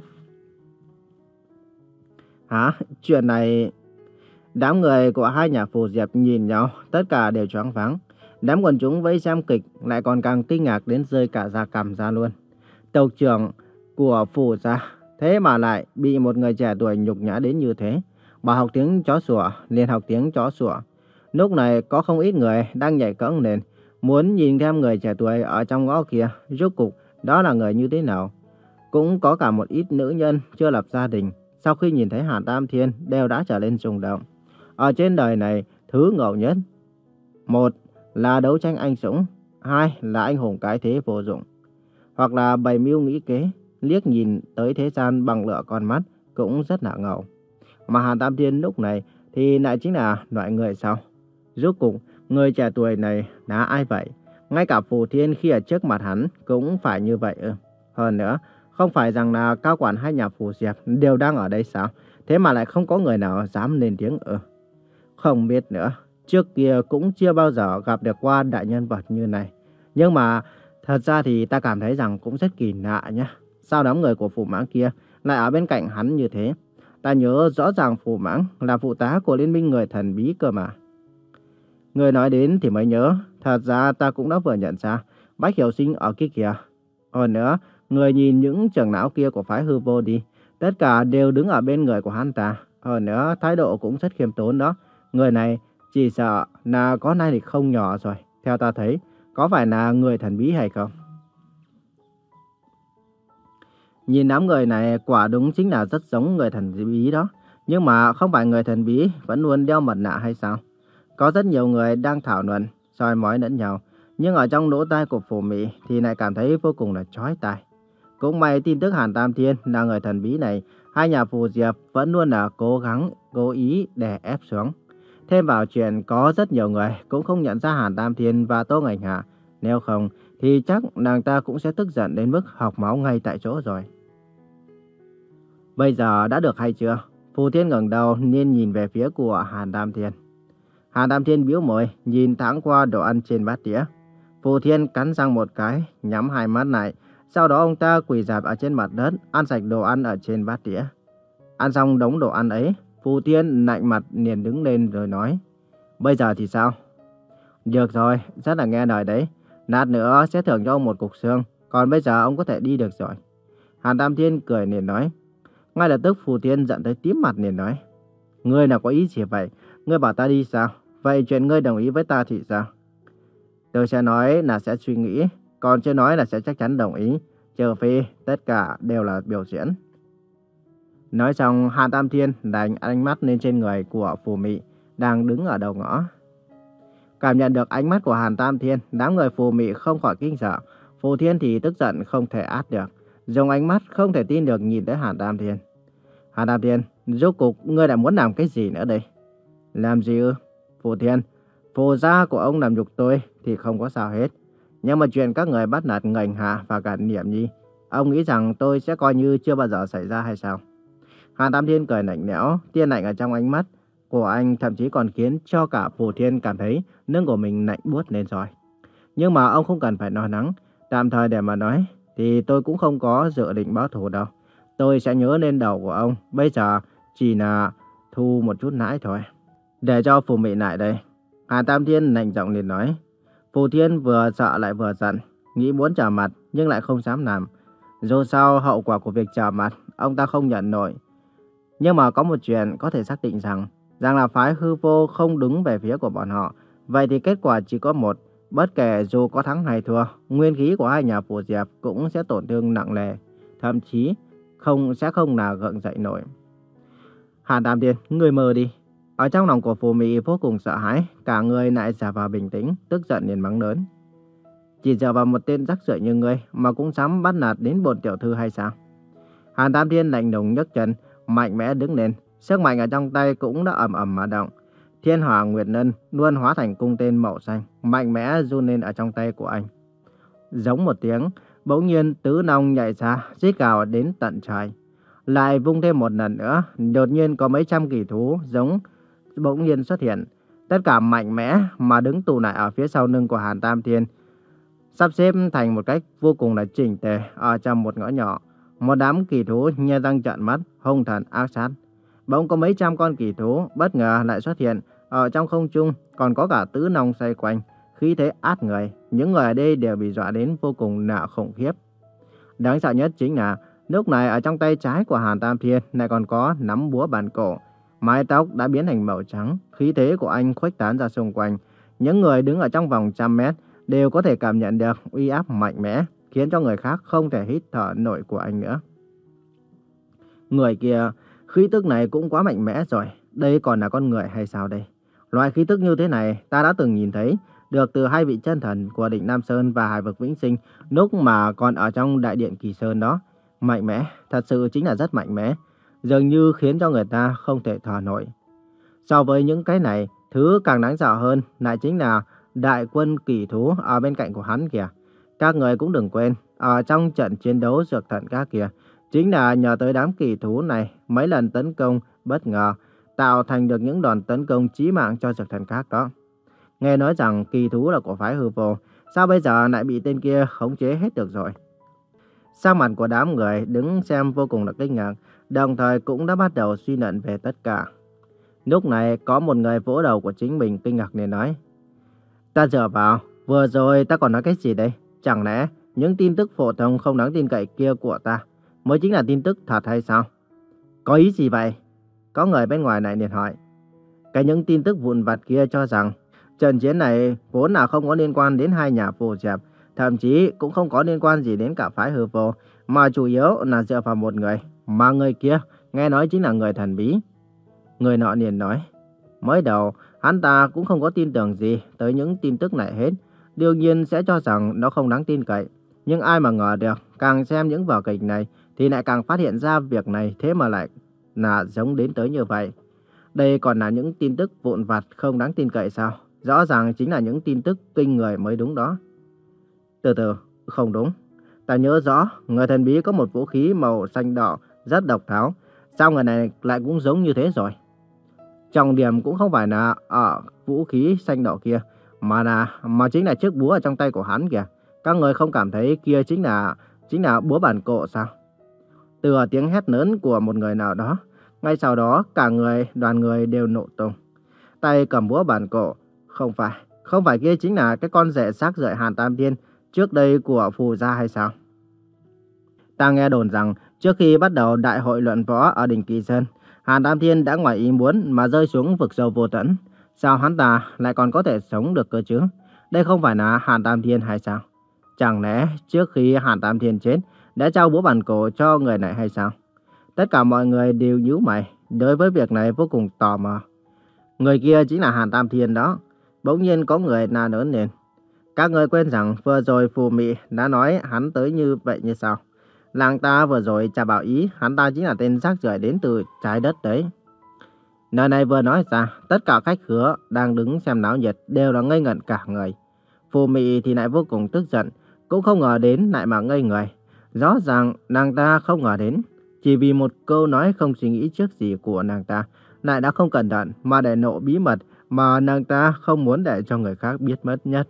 Hả? Chuyện này... Đám người của hai nhà Phù Diệp nhìn nhau, tất cả đều choáng váng. Đám quần chúng vây xem kịch lại còn càng kinh ngạc đến rơi cả da cằm ra luôn. Tộc trưởng của Phù gia thế mà lại bị một người trẻ tuổi nhục nhã đến như thế. Bà học tiếng chó sủa, liền học tiếng chó sủa. Lúc này có không ít người đang nhảy cẫng lên, muốn nhìn thêm người trẻ tuổi ở trong ngõ kia, rốt cục đó là người như thế nào. Cũng có cả một ít nữ nhân chưa lập gia đình, sau khi nhìn thấy Hàn Tam Thiên đều đã trở lên rung động. Ở trên đời này, thứ ngầu nhất, một là đấu tranh anh dũng, hai là anh hùng cái thế vô dụng, hoặc là bày mưu nghĩ kế, liếc nhìn tới thế gian bằng lửa con mắt cũng rất là ngầu. Mà Hàn Tam Thiên lúc này thì lại chính là loại người sau. Rốt cục, người trẻ tuổi này là ai vậy? Ngay cả Phù Thiên khi ở trước mặt hắn cũng phải như vậy ư? Hơn nữa, không phải rằng là cao quản hai nhà Phù Diệp đều đang ở đây sao? Thế mà lại không có người nào dám lên tiếng ư? Không biết nữa, trước kia cũng chưa bao giờ gặp được qua đại nhân vật như này. Nhưng mà thật ra thì ta cảm thấy rằng cũng rất kỳ lạ nhá. Sao đám người của Phù Mãng kia lại ở bên cạnh hắn như thế? Ta nhớ rõ ràng Phù Mãng là phụ tá của Liên minh người thần bí cơ mà. Người nói đến thì mới nhớ, thật ra ta cũng đã vừa nhận ra Bách Hiểu Sinh ở kia kìa. Hơn nữa, người nhìn những trưởng lão kia của phái hư vô đi, tất cả đều đứng ở bên người của hắn ta. Hơn nữa, thái độ cũng rất khiêm tốn đó. Người này chỉ sợ là có lai lịch không nhỏ rồi. Theo ta thấy, có phải là người thần bí hay không? Nhìn đám người này quả đúng chính là rất giống người thần bí đó. Nhưng mà không phải người thần bí vẫn luôn đeo mặt nạ hay sao? Có rất nhiều người đang thảo luận, soi mói lẫn nhau. Nhưng ở trong lỗ tai của Phù Mị thì lại cảm thấy vô cùng là chói tai. Cũng may tin tức Hàn Tam Thiên là người thần bí này, hai nhà Phù Diệp vẫn luôn là cố gắng, cố ý đè ép xuống. Thêm vào chuyện có rất nhiều người cũng không nhận ra Hàn Tam Thiên và Tô Ngọc Hạ. Nếu không thì chắc nàng ta cũng sẽ tức giận đến mức học máu ngay tại chỗ rồi. Bây giờ đã được hay chưa? Phù Thiên ngẩng đầu nên nhìn về phía của Hàn Tam Thiên. Hàn Tam Thiên bĩu môi, nhìn thoáng qua đồ ăn trên bát đĩa. Phù Thiên cắn răng một cái, nhắm hai mắt lại. Sau đó ông ta quỳ rạp ở trên mặt đất, ăn sạch đồ ăn ở trên bát đĩa. Ăn xong đống đồ ăn ấy, Phù Thiên lạnh mặt liền đứng lên rồi nói. Bây giờ thì sao? Được rồi, rất là nghe lời đấy. Lát nữa sẽ thưởng cho ông một cục xương. Còn bây giờ ông có thể đi được rồi. Hàn Tam Thiên cười liền nói. Ngay lập tức Phù Thiên giận tới tím mặt liền nói. Ngươi là có ý gì vậy? Ngươi bảo ta đi sao? Vậy chuyện ngươi đồng ý với ta thì sao? Tôi sẽ nói là sẽ suy nghĩ. Còn chưa nói là sẽ chắc chắn đồng ý. Trừ phi tất cả đều là biểu diễn. Nói xong, Hàn Tam Thiên đánh ánh mắt lên trên người của Phù Mị đang đứng ở đầu ngõ. Cảm nhận được ánh mắt của Hàn Tam Thiên, đám người Phù Mị không khỏi kinh sợ. Phù Thiên thì tức giận không thể át được, dùng ánh mắt không thể tin được nhìn tới Hàn Tam Thiên. Hàn Tam Thiên, rốt cục ngươi lại muốn làm cái gì nữa đây? Làm gì ư? Phù Thiên, Phù gia của ông làm nhục tôi thì không có sao hết. Nhưng mà chuyện các người bắt nạt Ngành Hạ và cả Niệm Nhi, ông nghĩ rằng tôi sẽ coi như chưa bao giờ xảy ra hay sao? Hàn Tam Thiên cười lạnh lẽo, tia lạnh ở trong ánh mắt của anh thậm chí còn khiến cho cả Phù Thiên cảm thấy lưng của mình lạnh buốt lên rồi. Nhưng mà ông không cần phải lo lắng, tạm thời để mà nói thì tôi cũng không có dự định báo thù đâu. Tôi sẽ nhớ lên đầu của ông, bây giờ chỉ là thu một chút lãi thôi. Để cho Phù Mị lại đây. Hàn Tam Thiên lạnh giọng liền nói. Phù Thiên vừa sợ lại vừa giận, nghĩ muốn trở mặt nhưng lại không dám làm. Dù sao hậu quả của việc trở mặt ông ta không nhận nổi. Nhưng mà có một chuyện có thể xác định rằng, rằng là phái hư vô không đứng về phía của bọn họ. Vậy thì kết quả chỉ có một, bất kể dù có thắng hay thua, nguyên khí của hai nhà Phù Diệp cũng sẽ tổn thương nặng nề, thậm chí không sẽ không là gượng dậy nổi. Hàn Tam Thiên, người mơ đi. Ở trong lòng của Phù Mị vô cùng sợ hãi, cả người lại giả vào bình tĩnh, tức giận liền mắng lớn. Chỉ dựa vào một tên rắc rưởi như ngươi mà cũng dám bắt nạt đến bổn tiểu thư hay sao? Hàn Tam Thiên lạnh lùng nhấc chân, mạnh mẽ đứng lên. Sức mạnh ở trong tay cũng đã ầm ầm mà động. Thiên hỏa nguyệt ngân luôn hóa thành cung tên màu xanh, mạnh mẽ run lên ở trong tay của anh. Giống một tiếng, bỗng nhiên tứ nòng nhảy ra, rít gào đến tận trời. Lại vung thêm một lần nữa, đột nhiên có mấy trăm kỳ thú giống bỗng nhiên xuất hiện. Tất cả mạnh mẽ mà đứng tụ lại ở phía sau lưng của Hàn Tam Thiên, sắp xếp thành một cách vô cùng là chỉnh tề ở trong một ngõ nhỏ. Một đám kỳ thú nhe răng trợn mắt, hung thần ác sát. Bỗng có mấy trăm con kỳ thú bất ngờ lại xuất hiện ở trong không trung, còn có cả tứ nòng xoay quanh, khí thế át người. Những người ở đây đều bị dọa đến vô cùng nạ khủng khiếp. Đáng sợ nhất chính là lúc này ở trong tay trái của Hàn Tam Thiên lại còn có nắm búa bàn cổ. Mái tóc đã biến thành màu trắng, khí thế của anh khuếch tán ra xung quanh. Những người đứng ở trong vòng trăm mét đều có thể cảm nhận được uy áp mạnh mẽ, khiến cho người khác không thể hít thở nổi của anh nữa. Người kia, khí tức này cũng quá mạnh mẽ rồi. Đây còn là con người hay sao đây? Loại khí tức như thế này ta đã từng nhìn thấy được từ hai vị chân thần của Định Nam Sơn và Hải vực Vĩnh Sinh lúc mà còn ở trong đại điện Kỳ Sơn đó. Mạnh mẽ, thật sự chính là rất mạnh mẽ, dường như khiến cho người ta không thể thở nổi. So với những cái này, thứ càng đáng sợ hơn lại chính là đại quân kỳ thú ở bên cạnh của hắn kìa. Các người cũng đừng quên, ở trong trận chiến đấu dược thần các kìa, chính là nhờ tới đám kỳ thú này mấy lần tấn công bất ngờ, tạo thành được những đòn tấn công chí mạng cho dược thần các đó. Nghe nói rằng kỳ thú là của phái hư vô, sao bây giờ lại bị tên kia khống chế hết được rồi? Sắc mặt của đám người đứng xem vô cùng là kinh ngạc, đồng thời cũng đã bắt đầu suy luận về tất cả. Lúc này có một người vỗ đầu của chính mình kinh ngạc nên nói: Ta dựa vào, vừa rồi ta còn nói cái gì đây? Chẳng lẽ những tin tức phổ thông không đáng tin cậy kia của ta mới chính là tin tức thật hay sao? Có ý gì vậy? Có người bên ngoài này liền hỏi. Cái những tin tức vụn vặt kia cho rằng trận chiến này vốn là không có liên quan đến hai nhà phù diệp, thậm chí cũng không có liên quan gì đến cả phái hư vô, mà chủ yếu là dựa vào một người, mà người kia nghe nói chính là người thần bí. Người nọ liền nói, mới đầu hắn ta cũng không có tin tưởng gì tới những tin tức này hết, đương nhiên sẽ cho rằng nó không đáng tin cậy. Nhưng ai mà ngờ được, càng xem những vở kịch này thì lại càng phát hiện ra việc này thế mà lại là giống đến tới như vậy. Đây còn là những tin tức vụn vặt không đáng tin cậy sao? Rõ ràng chính là những tin tức kinh người mới đúng đó. Từ từ, không đúng. Ta nhớ rõ, người thần bí có một vũ khí màu xanh đỏ rất độc đáo. Sao người này lại cũng giống như thế rồi? Trọng điểm cũng không phải là ở vũ khí xanh đỏ kia, mà là mà chính là chiếc búa ở trong tay của hắn kìa. Các người không cảm thấy kia chính là chính là búa bản cổ sao? Từ tiếng hét lớn của một người nào đó, ngay sau đó cả người đoàn người đều nổ tung. Tay cầm búa bản cổ, không phải, không phải kia chính là cái con rể xác rưởi Hàn Tam Thiên trước đây của phù gia hay sao? Ta nghe đồn rằng trước khi bắt đầu đại hội luận võ ở đỉnh Kỳ Sơn, Hàn Tam Thiên đã ngoài ý muốn mà rơi xuống vực sâu vô tận. Sao hắn ta lại còn có thể sống được cơ chứ? Đây không phải là Hàn Tam Thiên hay sao? Chẳng lẽ trước khi Hàn Tam Thiên chết đã trao búa bản cổ cho người này hay sao? Tất cả mọi người đều nhíu mày, đối với việc này vô cùng tò mò. Người kia chính là Hàn Tam Thiên đó. Bỗng nhiên có người la lớn lên. Các người quên rằng vừa rồi Phù Mị đã nói hắn tới như vậy như sao? Làng ta vừa rồi chả bảo ý hắn ta chính là tên rác rưởi đến từ trái đất đấy. Lời này vừa nói ra, tất cả khách khứa đang đứng xem náo nhiệt đều là ngây ngẩn cả người. Phù Mị thì lại vô cùng tức giận, cũng không ngờ đến lại mà ngây người. Rõ ràng nàng ta không ngờ đến, chỉ vì một câu nói không suy nghĩ trước gì của nàng ta, lại đã không cẩn thận mà để lộ bí mật mà nàng ta không muốn để cho người khác biết mất nhất.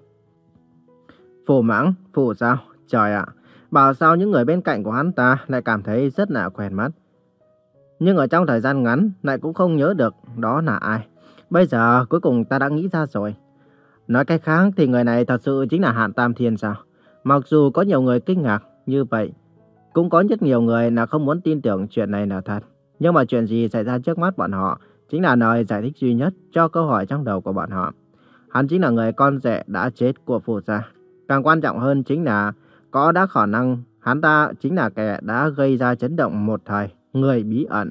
Phù Mãng, Phù sao? Trời ạ, bảo sao những người bên cạnh của hắn ta lại cảm thấy rất là quen mắt. Nhưng ở trong thời gian ngắn lại cũng không nhớ được đó là ai. Bây giờ cuối cùng ta đã nghĩ ra rồi. Nói cách khác thì người này thật sự chính là Hàn Tam Thiên sao? Mặc dù có nhiều người kinh ngạc như vậy, cũng có rất nhiều người là không muốn tin tưởng chuyện này là thật. Nhưng mà chuyện gì xảy ra trước mắt bọn họ chính là lời giải thích duy nhất cho câu hỏi trong đầu của bọn họ. Hắn chính là người con rể đã chết của Phù gia. Càng quan trọng hơn chính là có đã khả năng hắn ta chính là kẻ đã gây ra chấn động một thời, người bí ẩn.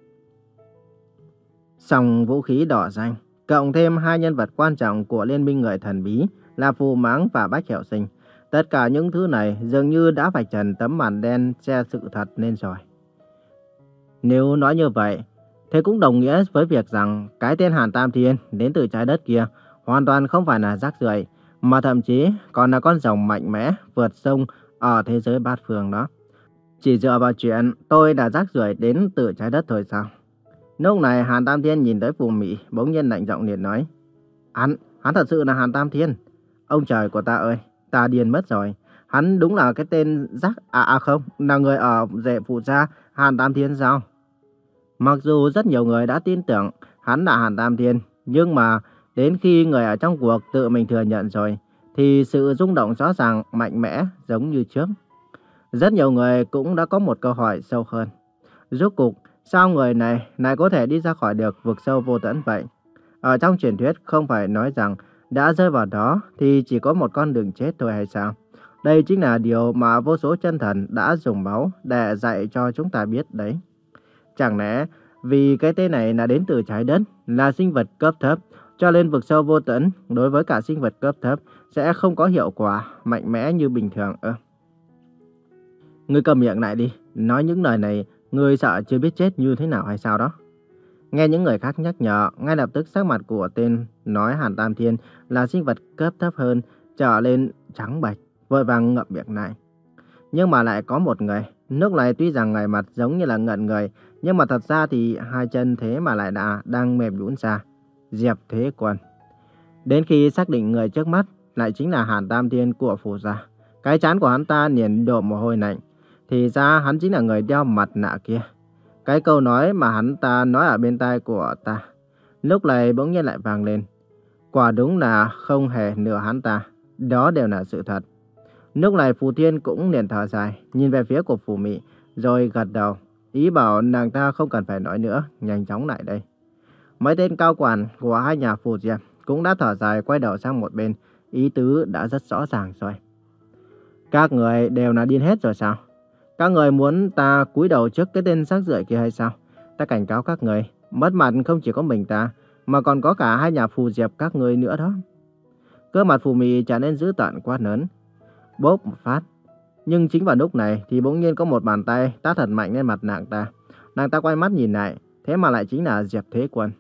Song vũ khí đỏ danh, cộng thêm hai nhân vật quan trọng của liên minh người thần bí là Phù Mãng và Bách Hiểu Sinh. Tất cả những thứ này dường như đã vạch trần tấm màn đen che sự thật lên rồi. Nếu nói như vậy, thế cũng đồng nghĩa với việc rằng cái tên Hàn Tam Thiên đến từ trái đất kia hoàn toàn không phải là rác rưởi, mà thậm chí còn là con rồng mạnh mẽ vượt sông ở thế giới bát phương đó. Chỉ dựa vào chuyện tôi đã rác rưởi đến từ trái đất thôi sao? Lúc này Hàn Tam Thiên nhìn tới Phù Mị, bỗng nhiên lạnh giọng liền nói: Hắn, hắn thật sự là Hàn Tam Thiên. Ông trời của ta ơi, ta điên mất rồi. Hắn đúng là cái tên rác, à, à không, là người ở rể phụ gia Hàn Tam Thiên sao? Mặc dù rất nhiều người đã tin tưởng hắn là Hàn Tam Thiên, nhưng mà đến khi người ở trong cuộc tự mình thừa nhận rồi, thì sự rung động rõ ràng mạnh mẽ giống như trước. Rất nhiều người cũng đã có một câu hỏi sâu hơn. Rốt cuộc, sao người này lại có thể đi ra khỏi được vực sâu vô tận vậy? Ở trong truyền thuyết không phải nói rằng đã rơi vào đó thì chỉ có một con đường chết thôi hay sao? Đây chính là điều mà vô số chân thần đã dùng máu để dạy cho chúng ta biết đấy. Chẳng lẽ vì cái tên này là đến từ trái đất, là sinh vật cấp thấp, cho nên vực sâu vô tận đối với cả sinh vật cấp thấp sẽ không có hiệu quả mạnh mẽ như bình thường ư? Ngươi cầm miệng lại đi, nói những lời này, ngươi sợ chưa biết chết như thế nào hay sao đó? Nghe những người khác nhắc nhở, ngay lập tức sắc mặt của tên nói Hàn Tam Thiên là sinh vật cấp thấp hơn trở lên trắng bệch, vội vàng ngậm miệng lại. Nhưng mà lại có một người, lúc này tuy rằng người mặt giống như là ngẩn người, nhưng mà thật ra thì hai chân thế mà lại đã đang mềm nhũn ra. Diệp Thế Quân. Đến khi xác định người trước mắt lại chính là Hàn Tam Thiên của Phù gia, cái trán của hắn ta liền đổ mồ hôi lạnh. Thì ra hắn chính là người đeo mặt nạ kia. Cái câu nói mà hắn ta nói ở bên tai của ta, lúc này bỗng nhiên lại vang lên. Quả đúng là không hề nửa hắn ta, đó đều là sự thật. Lúc này Phù Thiên cũng liền thở dài, nhìn về phía của Phù Mị, rồi gật đầu, ý bảo nàng ta không cần phải nói nữa, nhanh chóng lại đây. Mấy tên cao quản của hai nhà Phù Diệp cũng đã thở dài quay đầu sang một bên, ý tứ đã rất rõ ràng rồi. Các người đều là điên hết rồi sao? Các người muốn ta cúi đầu trước cái tên rác rưởi kia hay sao? Ta cảnh cáo các người, mất mặt không chỉ có mình ta, mà còn có cả hai nhà Phù Diệp các người nữa đó. Cơ mặt Phù Mị trở nên dữ tợn quá lớn. Bốp một phát. Nhưng chính vào lúc này thì bỗng nhiên có một bàn tay tát thật mạnh lên mặt nàng ta. Nàng ta quay mắt nhìn lại, thế mà lại chính là Diệp Thế Quân.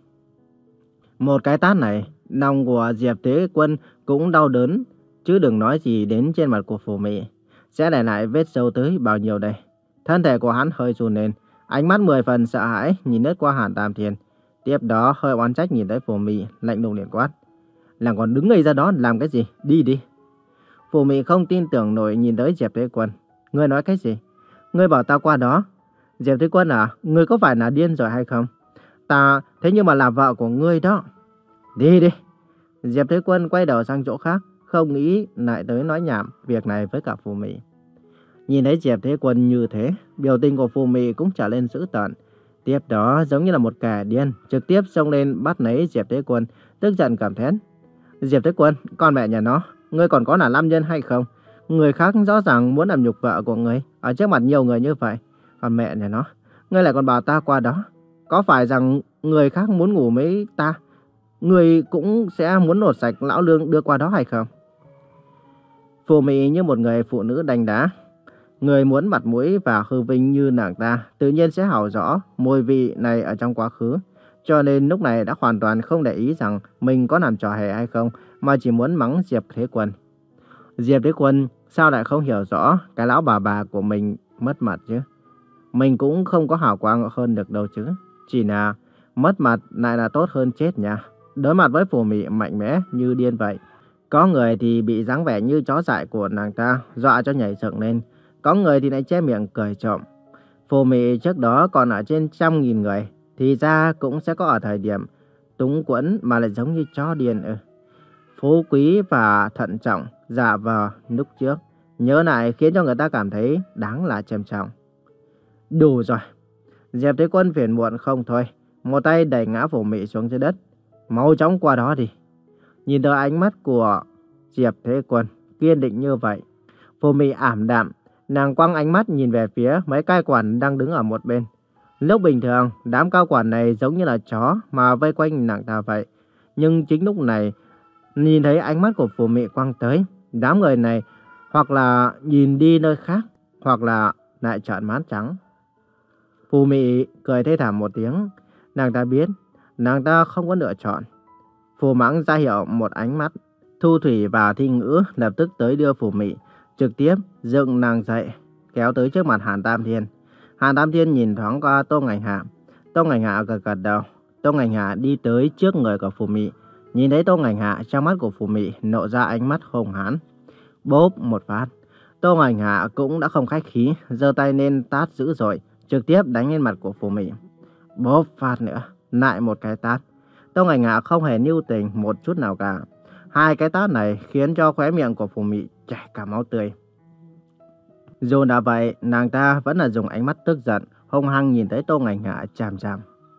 Một cái tát này, lòng của Diệp Thế Quân cũng đau đớn, chứ đừng nói gì đến trên mặt của Phù Mị. Sẽ để lại vết sâu tới bao nhiêu đây? Thân thể của hắn hơi run lên, ánh mắt mười phần sợ hãi nhìn lướt qua Hàn Tam Thiên. Tiếp đó hơi oán trách nhìn tới Phù Mị, lạnh lùng liền quát: "Nàng còn đứng ngây ra đó làm cái gì? Đi đi!" Phù Mị không tin tưởng nổi nhìn tới Diệp Thế Quân. "Ngươi nói cái gì? Ngươi bảo ta qua đó? Diệp Thế Quân à, ngươi có phải là điên rồi hay không? Ta thế nhưng mà là vợ của ngươi đó." "Đi đi!" Diệp Thế Quân quay đầu sang chỗ khác, không nghĩ lại tới nói nhảm việc này với cả Phù Mị. Nhìn thấy Diệp Thế Quân như thế, biểu tình của Phù Mị cũng trở lên dữ tợn. Tiếp đó giống như là một kẻ điên, trực tiếp xông lên bắt lấy Diệp Thế Quân, tức giận gầm thét: "Diệp Thế Quân, con mẹ nhà nó, ngươi còn có là nam nhân hay không? Người khác rõ ràng muốn làm nhục vợ của ngươi ở trước mặt nhiều người như vậy, còn mẹ nhà nó, ngươi lại còn bảo ta qua đó. Có phải rằng người khác muốn ngủ với ta, ngươi cũng sẽ muốn lột sạch lão lương đưa qua đó hay không?" Phù Mị như một người phụ nữ đanh đá. Người muốn mặt mũi và hư vinh như nàng ta tự nhiên sẽ hiểu rõ mùi vị này ở trong quá khứ. Cho nên lúc này đã hoàn toàn không để ý rằng mình có làm trò hề hay không, mà chỉ muốn mắng Diệp Thế Quân. Diệp Thế Quân sao lại không hiểu rõ cái lão bà bà của mình mất mặt chứ? Mình cũng không có hào quang hơn được đâu chứ. Chỉ là mất mặt lại là tốt hơn chết nha. Đối mặt với Phù Mị mạnh mẽ như điên vậy. Có người thì bị dáng vẻ như chó dại của nàng ta dọa cho nhảy dựng lên. Có người thì lại che miệng cười trộm. Phù Mị trước đó còn ở trên trăm nghìn người, thì ra cũng sẽ có ở thời điểm túng quẫn mà lại giống như chó điên ư. Phú quý và thận trọng, giả vờ lúc trước, nhớ lại khiến cho người ta cảm thấy đáng là trầm trọng. Đủ rồi. Diệp Thế Quân phiền muộn không thôi, một tay đẩy ngã Phù Mị xuống dưới đất. Mau chóng qua đó đi. Nhìn tới ánh mắt của Diệp Thế Quân kiên định như vậy, Phù Mị ảm đạm. Nàng quăng ánh mắt nhìn về phía mấy cai quản đang đứng ở một bên. Lúc bình thường, đám cao quản này giống như là chó mà vây quanh nàng ta vậy. Nhưng chính lúc này, nhìn thấy ánh mắt của Phù Mị quăng tới, đám người này hoặc là nhìn đi nơi khác, hoặc là lại trợn mắt trắng. Phù Mị cười thê thảm một tiếng. Nàng ta biết, nàng ta không có lựa chọn. Phù Mãng ra hiệu một ánh mắt. Thu Thủy và Thi Ngữ lập tức tới đưa Phù Mị, trực tiếp dựng nàng dậy, kéo tới trước mặt Hàn Tam Thiên. Hàn Tam Thiên nhìn thoáng qua Tô Ngành Hạ. Tô Ngành Hạ gật gật đầu. Tô Ngành Hạ đi tới trước người của Phù Mị. Nhìn thấy Tô Ngành Hạ, trong mắt của Phù Mị nộ ra ánh mắt hung hãn. Bốp một phát, Tô Ngành Hạ cũng đã không khách khí, giơ tay lên tát dữ dội, trực tiếp đánh lên mặt của Phù Mị. Bốp phát nữa, lại một cái tát. Tô Ngành Hạ không hề nhu tình một chút nào cả. Hai cái tát này khiến cho khóe miệng của Phù Mị chảy cả máu tươi. Dù đã vậy, nàng ta vẫn là dùng ánh mắt tức giận, hung hăng nhìn thấy Tô Ngành Hạ chằm chằm.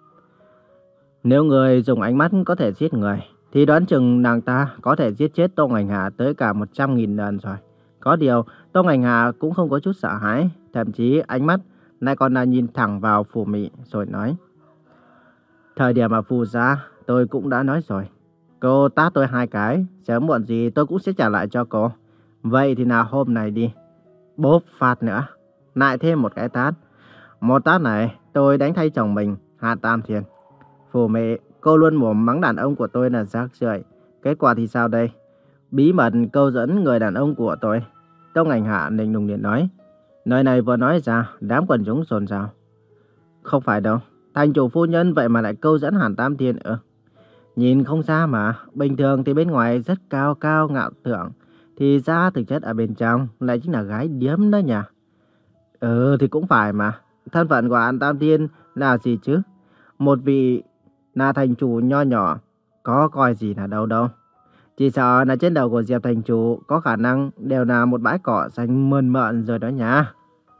Nếu người dùng ánh mắt có thể giết người, thì đoán chừng nàng ta có thể giết chết Tô Ngành Hạ tới cả một trăm nghìn lần rồi. Có điều, Tô Ngành Hạ cũng không có chút sợ hãi, thậm chí ánh mắt lại còn là nhìn thẳng vào Phù Mị rồi nói. Thời điểm mà Phù gia, tôi cũng đã nói rồi. Cô tát tôi hai cái, sớm muộn gì tôi cũng sẽ trả lại cho cô. Vậy thì nào hôm này đi. Bốp phạt nữa, lại thêm một cái tát. Một tát này tôi đánh thay chồng mình, Hàn Tam Thiên. Phù Mị, cô luôn mồm mắng đàn ông của tôi là rác rưởi. Kết quả thì sao đây? Bí mật câu dẫn người đàn ông của tôi. Tô Ngành Hạ lạnh lùng điện nói. Lời này vừa nói ra, đám quần chúng xôn xao. Không phải đâu, thành chủ phu nhân vậy mà lại câu dẫn Hàn Tam Thiên ư? Nhìn không ra mà, bình thường thì bên ngoài rất cao cao ngạo tưởng, thì ra thực chất ở bên trong lại chính là gái điếm đó nhỉ? Ừ thì cũng phải mà, thân phận của Hàn Tam Thiên là gì chứ? Một vị là thành chủ nho nhỏ, có coi gì là đâu đâu. Chỉ sợ là trên đầu của Diệp thành chủ có khả năng đều là một bãi cỏ xanh mơn mởn rồi đó nhá.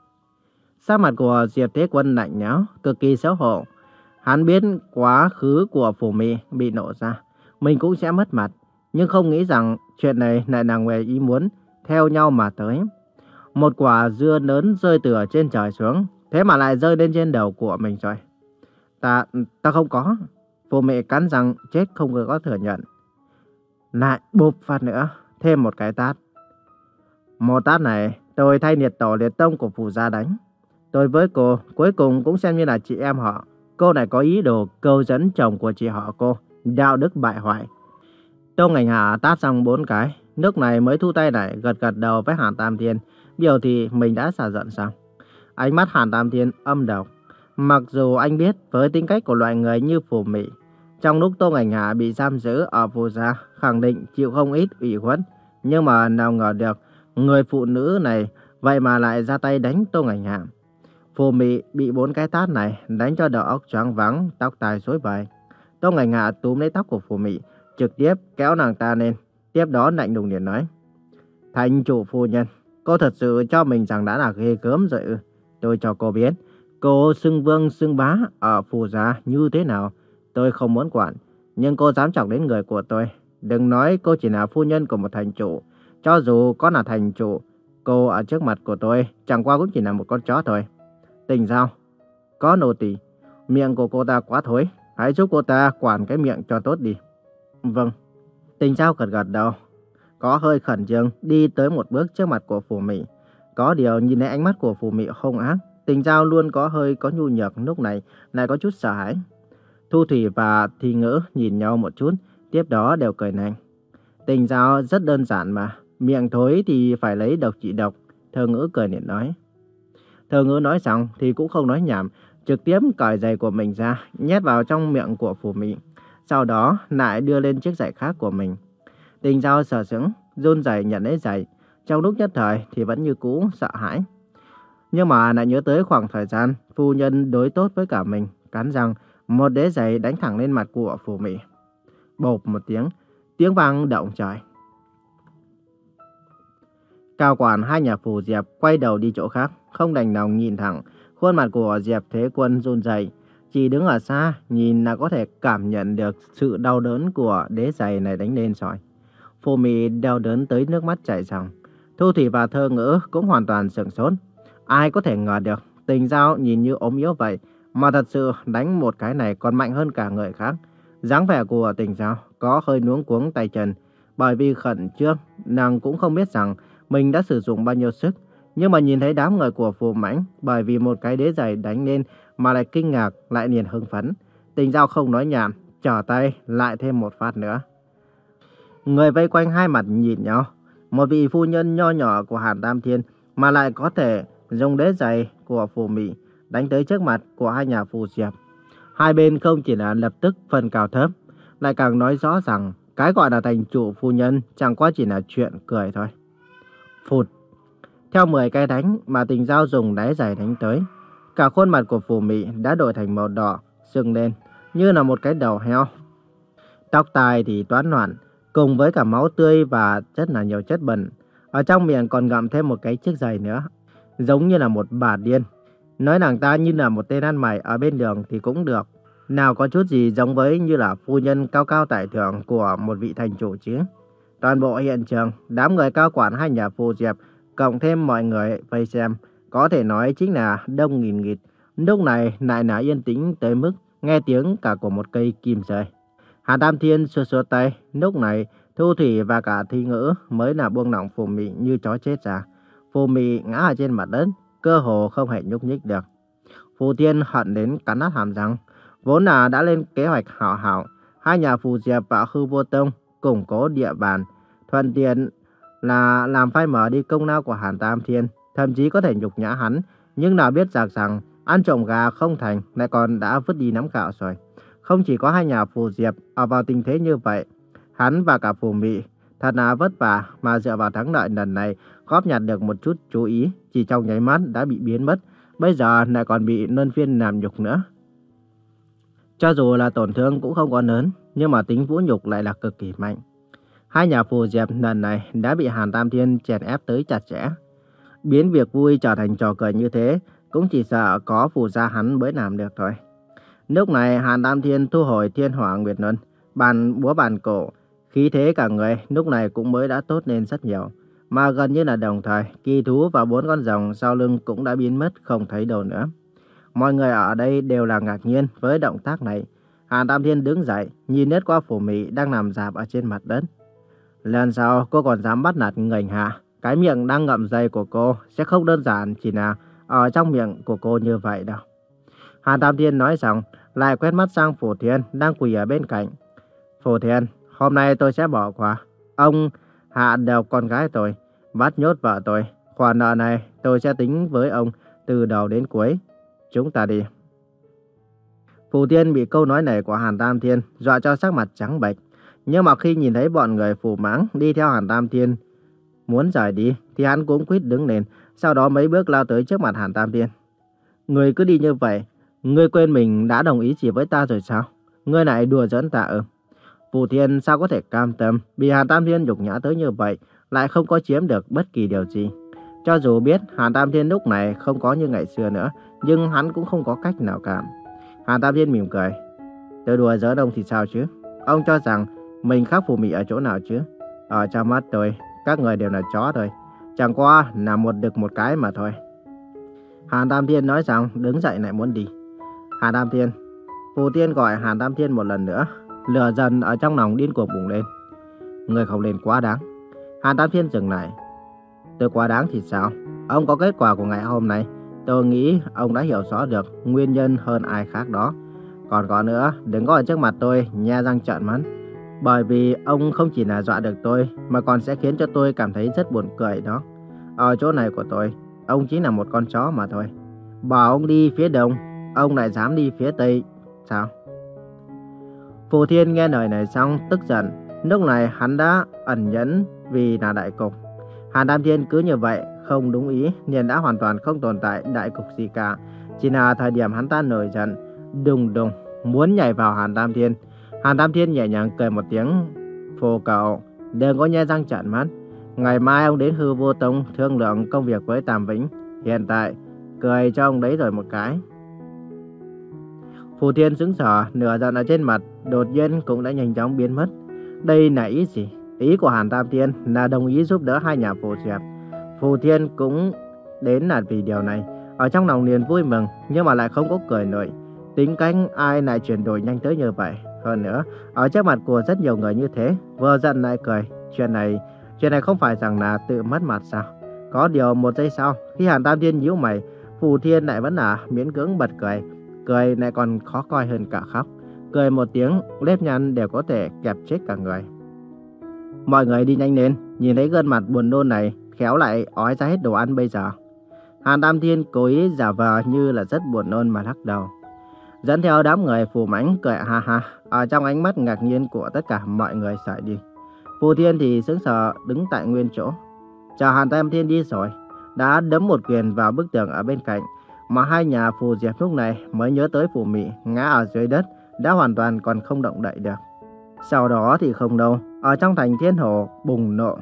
Sắc mặt của Diệp Thế Quân lạnh nhẽo, cực kỳ xấu hổ. Hắn biết quá khứ của Phù Mị bị nổ ra, mình cũng sẽ mất mặt. Nhưng không nghĩ rằng chuyện này lại là ngoài ý muốn, theo nhau mà tới. Một quả dưa lớn rơi từ ở trên trời xuống, thế mà lại rơi lên trên đầu của mình rồi. Ta, ta không có. Phù Mị cắn răng chết không có thừa nhận. Lại bụp phát nữa, thêm một cái tát. Một tát này tôi thay liệt tổ liệt tông của Phù gia đánh. Tôi với cô cuối cùng cũng xem như là chị em họ. Cô này có ý đồ câu dẫn chồng của chị họ cô, đạo đức bại hoại. Tô Ngành Hạ tát xong bốn cái, lúc này mới thu tay lại gật gật đầu với Hàn Tam Thiên. Điều thì mình đã xả giận xong. Ánh mắt Hàn Tam Thiên âm độc. Mặc dù anh biết với tính cách của loại người như Phù Mị, trong lúc Tô Ngành Hạ bị giam giữ ở Phù gia, khẳng định chịu không ít ủy khuất. Nhưng mà nào ngờ được, người phụ nữ này vậy mà lại ra tay đánh Tô Ngành Hạ. Phù Mị bị bốn cái tát này đánh cho đầu óc choáng váng, tóc tai rối bời. Tô Ngành Hạ túm lấy tóc của Phù Mị, trực tiếp kéo nàng ta lên, tiếp đó lạnh lùng liền nói: Thành chủ phu nhân, cô thật sự cho mình rằng đã là ghê gớm rồi ư? Tôi cho cô biết, cô xưng vương xưng bá ở Phù gia như thế nào, tôi không muốn quản. Nhưng cô dám chọc đến người của tôi, đừng nói cô chỉ là phu nhân của một thành chủ. Cho dù có là thành chủ, cô ở trước mặt của tôi chẳng qua cũng chỉ là một con chó thôi. Tình sao? Có nô tỳ, miệng của cô ta quá thối, hãy giúp cô ta quản cái miệng cho tốt đi. Vâng. Tình sao gật gật đầu, có hơi khẩn trương đi tới một bước trước mặt của Phù Mị. Có điều nhìn thấy ánh mắt của Phù Mị hung ác, Tình Giao luôn có hơi có nhu nhược, lúc này lại có chút sợ hãi. Thu Thủy và Thi Ngữ nhìn nhau một chút, tiếp đó đều cười nành. Tình Giao rất đơn giản mà, miệng thối thì phải lấy độc trị độc. Thơ Ngữ cười liền nói. Thơ Ngữ nói xong thì cũng không nói nhảm, trực tiếp cởi giày của mình ra, nhét vào trong miệng của Phù Mị. Sau đó lại đưa lên chiếc giày khác của mình. Tình Giao sờ sững, run rẩy nhận lấy giày. Trong lúc nhất thời thì vẫn như cũ sợ hãi. Nhưng mà lại nhớ tới khoảng thời gian phu nhân đối tốt với cả mình, cắn răng một đế giày đánh thẳng lên mặt của Phù Mị. Bộp một tiếng, tiếng vang động trời. Cao quản hai nhà Phù Diệp quay đầu đi chỗ khác, không đành lòng nhìn thẳng. Khuôn mặt của Diệp Thế Quân run rẩy, chỉ đứng ở xa nhìn là có thể cảm nhận được sự đau đớn của đế giày này đánh lên rồi. Phù Mị đau đớn tới nước mắt chảy ròng. Thu Thủy và Thơ Ngữ cũng hoàn toàn sửng sốt. Ai có thể ngờ được Tình Giao nhìn như ốm yếu vậy mà thật sự đánh một cái này còn mạnh hơn cả người khác. Dáng vẻ của Tình Giao có hơi luống cuống tay chân, bởi vì khẩn trương nàng cũng không biết rằng mình đã sử dụng bao nhiêu sức. Nhưng mà nhìn thấy đám người của Phù Mãnh bởi vì một cái đế giày đánh lên mà lại kinh ngạc, lại liền hưng phấn. Tình Giao không nói nhảm, trở tay lại thêm một phát nữa. Người vây quanh hai mặt nhìn nhau. Một vị phu nhân nho nhỏ của Hàn Tam Thiên mà lại có thể dùng đế giày của Phù Mị đánh tới trước mặt của hai nhà Phù Diệp. Hai bên không chỉ là lập tức phân cao thấp, lại càng nói rõ rằng cái gọi là thành trụ phu nhân chẳng qua chỉ là chuyện cười thôi. Phụt! Theo mười cái đánh mà Tình Giao dùng đáy giày đánh tới, cả khuôn mặt của Phù Mị đã đổi thành màu đỏ, sưng lên, như là một cái đầu heo. Tóc tai thì toán loạn, cùng với cả máu tươi và rất là nhiều chất bẩn. Ở trong miệng còn ngậm thêm một cái chiếc giày nữa, giống như là một bà điên. Nói nàng ta như là một tên ăn mày ở bên đường thì cũng được. Nào có chút gì giống với như là phu nhân cao cao tại thượng của một vị thành chủ chứ. Toàn bộ hiện trường, đám người cao quản hai nhà Phù Diệp, cộng thêm mọi người vây xem, có thể nói chính là đông nghìn nghịt. Lúc này lại là yên tĩnh tới mức nghe tiếng cả của một cây kim rơi. Hàn Tam Thiên xua xua tay, lúc này Thu Thủy và cả Thi Ngữ mới là buông lỏng Phù Mị như chó chết ra. Phù Mị ngã ở trên mặt đất, cơ hồ không hề nhúc nhích được. Phù Thiên hận đến cắn nát hàm răng, vốn là đã lên kế hoạch hảo hảo, hai nhà Phù Diệp và Hư Vô Tông củng cố địa bàn, thuận tiện là làm phai mở đi công lao của Hàn Tam Thiên, thậm chí có thể nhục nhã hắn, nhưng nào biết rằng rằng ăn trộm gà không thành, lại còn đã vứt đi nắm gạo rồi. Không chỉ có hai nhà Phù Diệp ở vào tình thế như vậy, hắn và cả Phù Mị thật là vất vả mà dựa vào thắng lợi lần này góp nhặt được một chút chú ý, chỉ trong nháy mắt đã bị biến mất, bây giờ lại còn bị luân phiên làm nhục nữa. Cho dù là tổn thương cũng không quá lớn, nhưng mà tính vũ nhục lại là cực kỳ mạnh. Hai nhà Phù Diệp lần này đã bị Hàn Tam Thiên chèn ép tới chặt chẽ. Biến việc vui trở thành trò cười như thế, cũng chỉ sợ có Phù gia hắn mới làm được thôi. Lúc này Hàn Tam Thiên thu hồi Thiên Hỏa Nguyệt Luân, bàn búa bàn cổ, khí thế cả người lúc này cũng mới đã tốt lên rất nhiều. Mà gần như là đồng thời, kỳ thú và bốn con rồng sau lưng cũng đã biến mất không thấy đâu nữa. Mọi người ở đây đều là ngạc nhiên với động tác này. Hàn Tam Thiên đứng dậy, nhìn lướt qua Phù Mị đang nằm rạp ở trên mặt đất. Lần sau cô còn dám bắt nạt người hạ, cái miệng đang ngậm dây của cô sẽ không đơn giản chỉ là ở trong miệng của cô như vậy đâu. Hàn Tam Thiên nói xong, lại quét mắt sang Phù Thiên đang quỳ ở bên cạnh. Phù Thiên, hôm nay tôi sẽ bỏ qua. Ông hạ độc con gái tôi, bắt nhốt vợ tôi. Khoản nợ này tôi sẽ tính với ông từ đầu đến cuối. Chúng ta đi. Phù Thiên bị câu nói này của Hàn Tam Thiên dọa cho sắc mặt trắng bệch. Nhưng mà khi nhìn thấy bọn người Phù Mãng đi theo Hàn Tam Thiên muốn rời đi, thì hắn cũng quyết đứng lên, sau đó mấy bước lao tới trước mặt Hàn Tam Thiên. Người cứ đi như vậy, ngươi quên mình đã đồng ý chỉ với ta rồi sao? Ngươi lại đùa giỡn ta ư? Phù Thiên sao có thể cam tâm bị Hàn Tam Thiên nhục nhã tới như vậy, lại không có chiếm được bất kỳ điều gì. Cho dù biết Hàn Tam Thiên lúc này không có như ngày xưa nữa, nhưng hắn cũng không có cách nào cả. Hàn Tam Thiên mỉm cười. Tôi đùa giỡn ông thì sao chứ? Ông cho rằng mình khác Phù Mị ở chỗ nào chứ? Ở trong mắt tôi, các người đều là chó thôi. Chẳng qua là một đực một cái mà thôi. Hàn Tam Thiên nói xong, đứng dậy lại muốn đi. Hàn Tam Thiên. Phù Thiên gọi Hàn Tam Thiên một lần nữa. Lửa dần ở trong lòng điên cuồng bùng lên. Người không lên quá đáng. Hàn Tam Thiên dừng lại. Tôi quá đáng thì sao? Ông có kết quả của ngày hôm nay. Tôi nghĩ ông đã hiểu rõ được nguyên nhân hơn ai khác đó. Còn có nữa, đừng có ở trước mặt tôi nhe răng trợn mắt. Bởi vì ông không chỉ là dọa được tôi, mà còn sẽ khiến cho tôi cảm thấy rất buồn cười đó. Ở chỗ này của tôi, ông chỉ là một con chó mà thôi. Bảo ông đi phía đông, ông lại dám đi phía tây, sao? Phù Thiên nghe lời này xong tức giận. Lúc này hắn đã ẩn nhẫn vì là đại cục. Hàn Tam Thiên cứ như vậy, không đúng ý, nên đã hoàn toàn không tồn tại đại cục gì cả. Chỉ là thời điểm hắn ta nổi giận, đùng đùng, muốn nhảy vào Hàn Tam Thiên. Hàn Tam Thiên nhẹ nhàng cười một tiếng. Phù cậu, đừng có nhe răng trợn mắt. Ngày mai ông đến Hư Vô Tông thương lượng công việc với Tam Vĩnh. Hiện tại, cười cho ông đấy rồi một cái. Phù Thiên sững sờ, nửa giận ở trên mặt, đột nhiên cũng đã nhanh chóng biến mất. Đây là ý gì? Ý của Hàn Tam Thiên là đồng ý giúp đỡ hai nhà Phù Diệp. Phù Thiên cũng đến là vì điều này. Ở trong lòng liền vui mừng, nhưng mà lại không có cười nổi. Tính cách ai lại chuyển đổi nhanh tới như vậy. Hơn nữa, ở trước mặt của rất nhiều người như thế, vừa giận lại cười. Chuyện này, chuyện này không phải rằng là tự mất mặt sao? Có điều một giây sau, khi Hàn Tam Thiên nhíu mày, Phù Thiên lại vẫn là miễn cưỡng bật cười. cười lại còn khó coi hơn cả khóc. Cười một tiếng, nếp nhăn đều có thể kẹp chết cả người. Mọi người đi nhanh lên, nhìn thấy gương mặt buồn nôn này, khéo lại ói ra hết đồ ăn bây giờ. Hàn Tam Thiên cố ý giả vờ như là rất buồn nôn mà lắc đầu. Dẫn theo đám người Phù Mãnh cười ha ha, ở trong ánh mắt ngạc nhiên của tất cả mọi người sải đi. Phù Thiên thì sững sờ đứng tại nguyên chỗ. Chờ Hàn Tam Thiên đi rồi, đã đấm một quyền vào bức tường ở bên cạnh, mà hai nhà Phù Diệp lúc này mới nhớ tới Phù Mị ngã ở dưới đất, đã hoàn toàn còn không động đậy được. Sau đó thì không đâu, ở trong thành Thiên Hồ bùng nổ.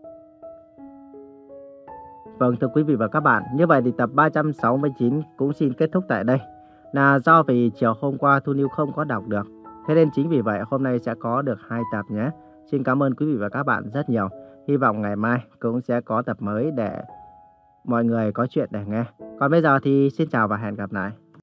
Vâng, thưa quý vị và các bạn, như vậy thì tập ba trăm sáu mươi chín cũng xin kết thúc tại đây. Là do vì chiều hôm qua Thu Niu không có đọc được, thế nên chính vì vậy hôm nay sẽ có được hai tập nhé. Xin cảm ơn quý vị và các bạn rất nhiều. Hy vọng ngày mai cũng sẽ có tập mới để mọi người có chuyện để nghe. Còn bây giờ thì xin chào và hẹn gặp lại.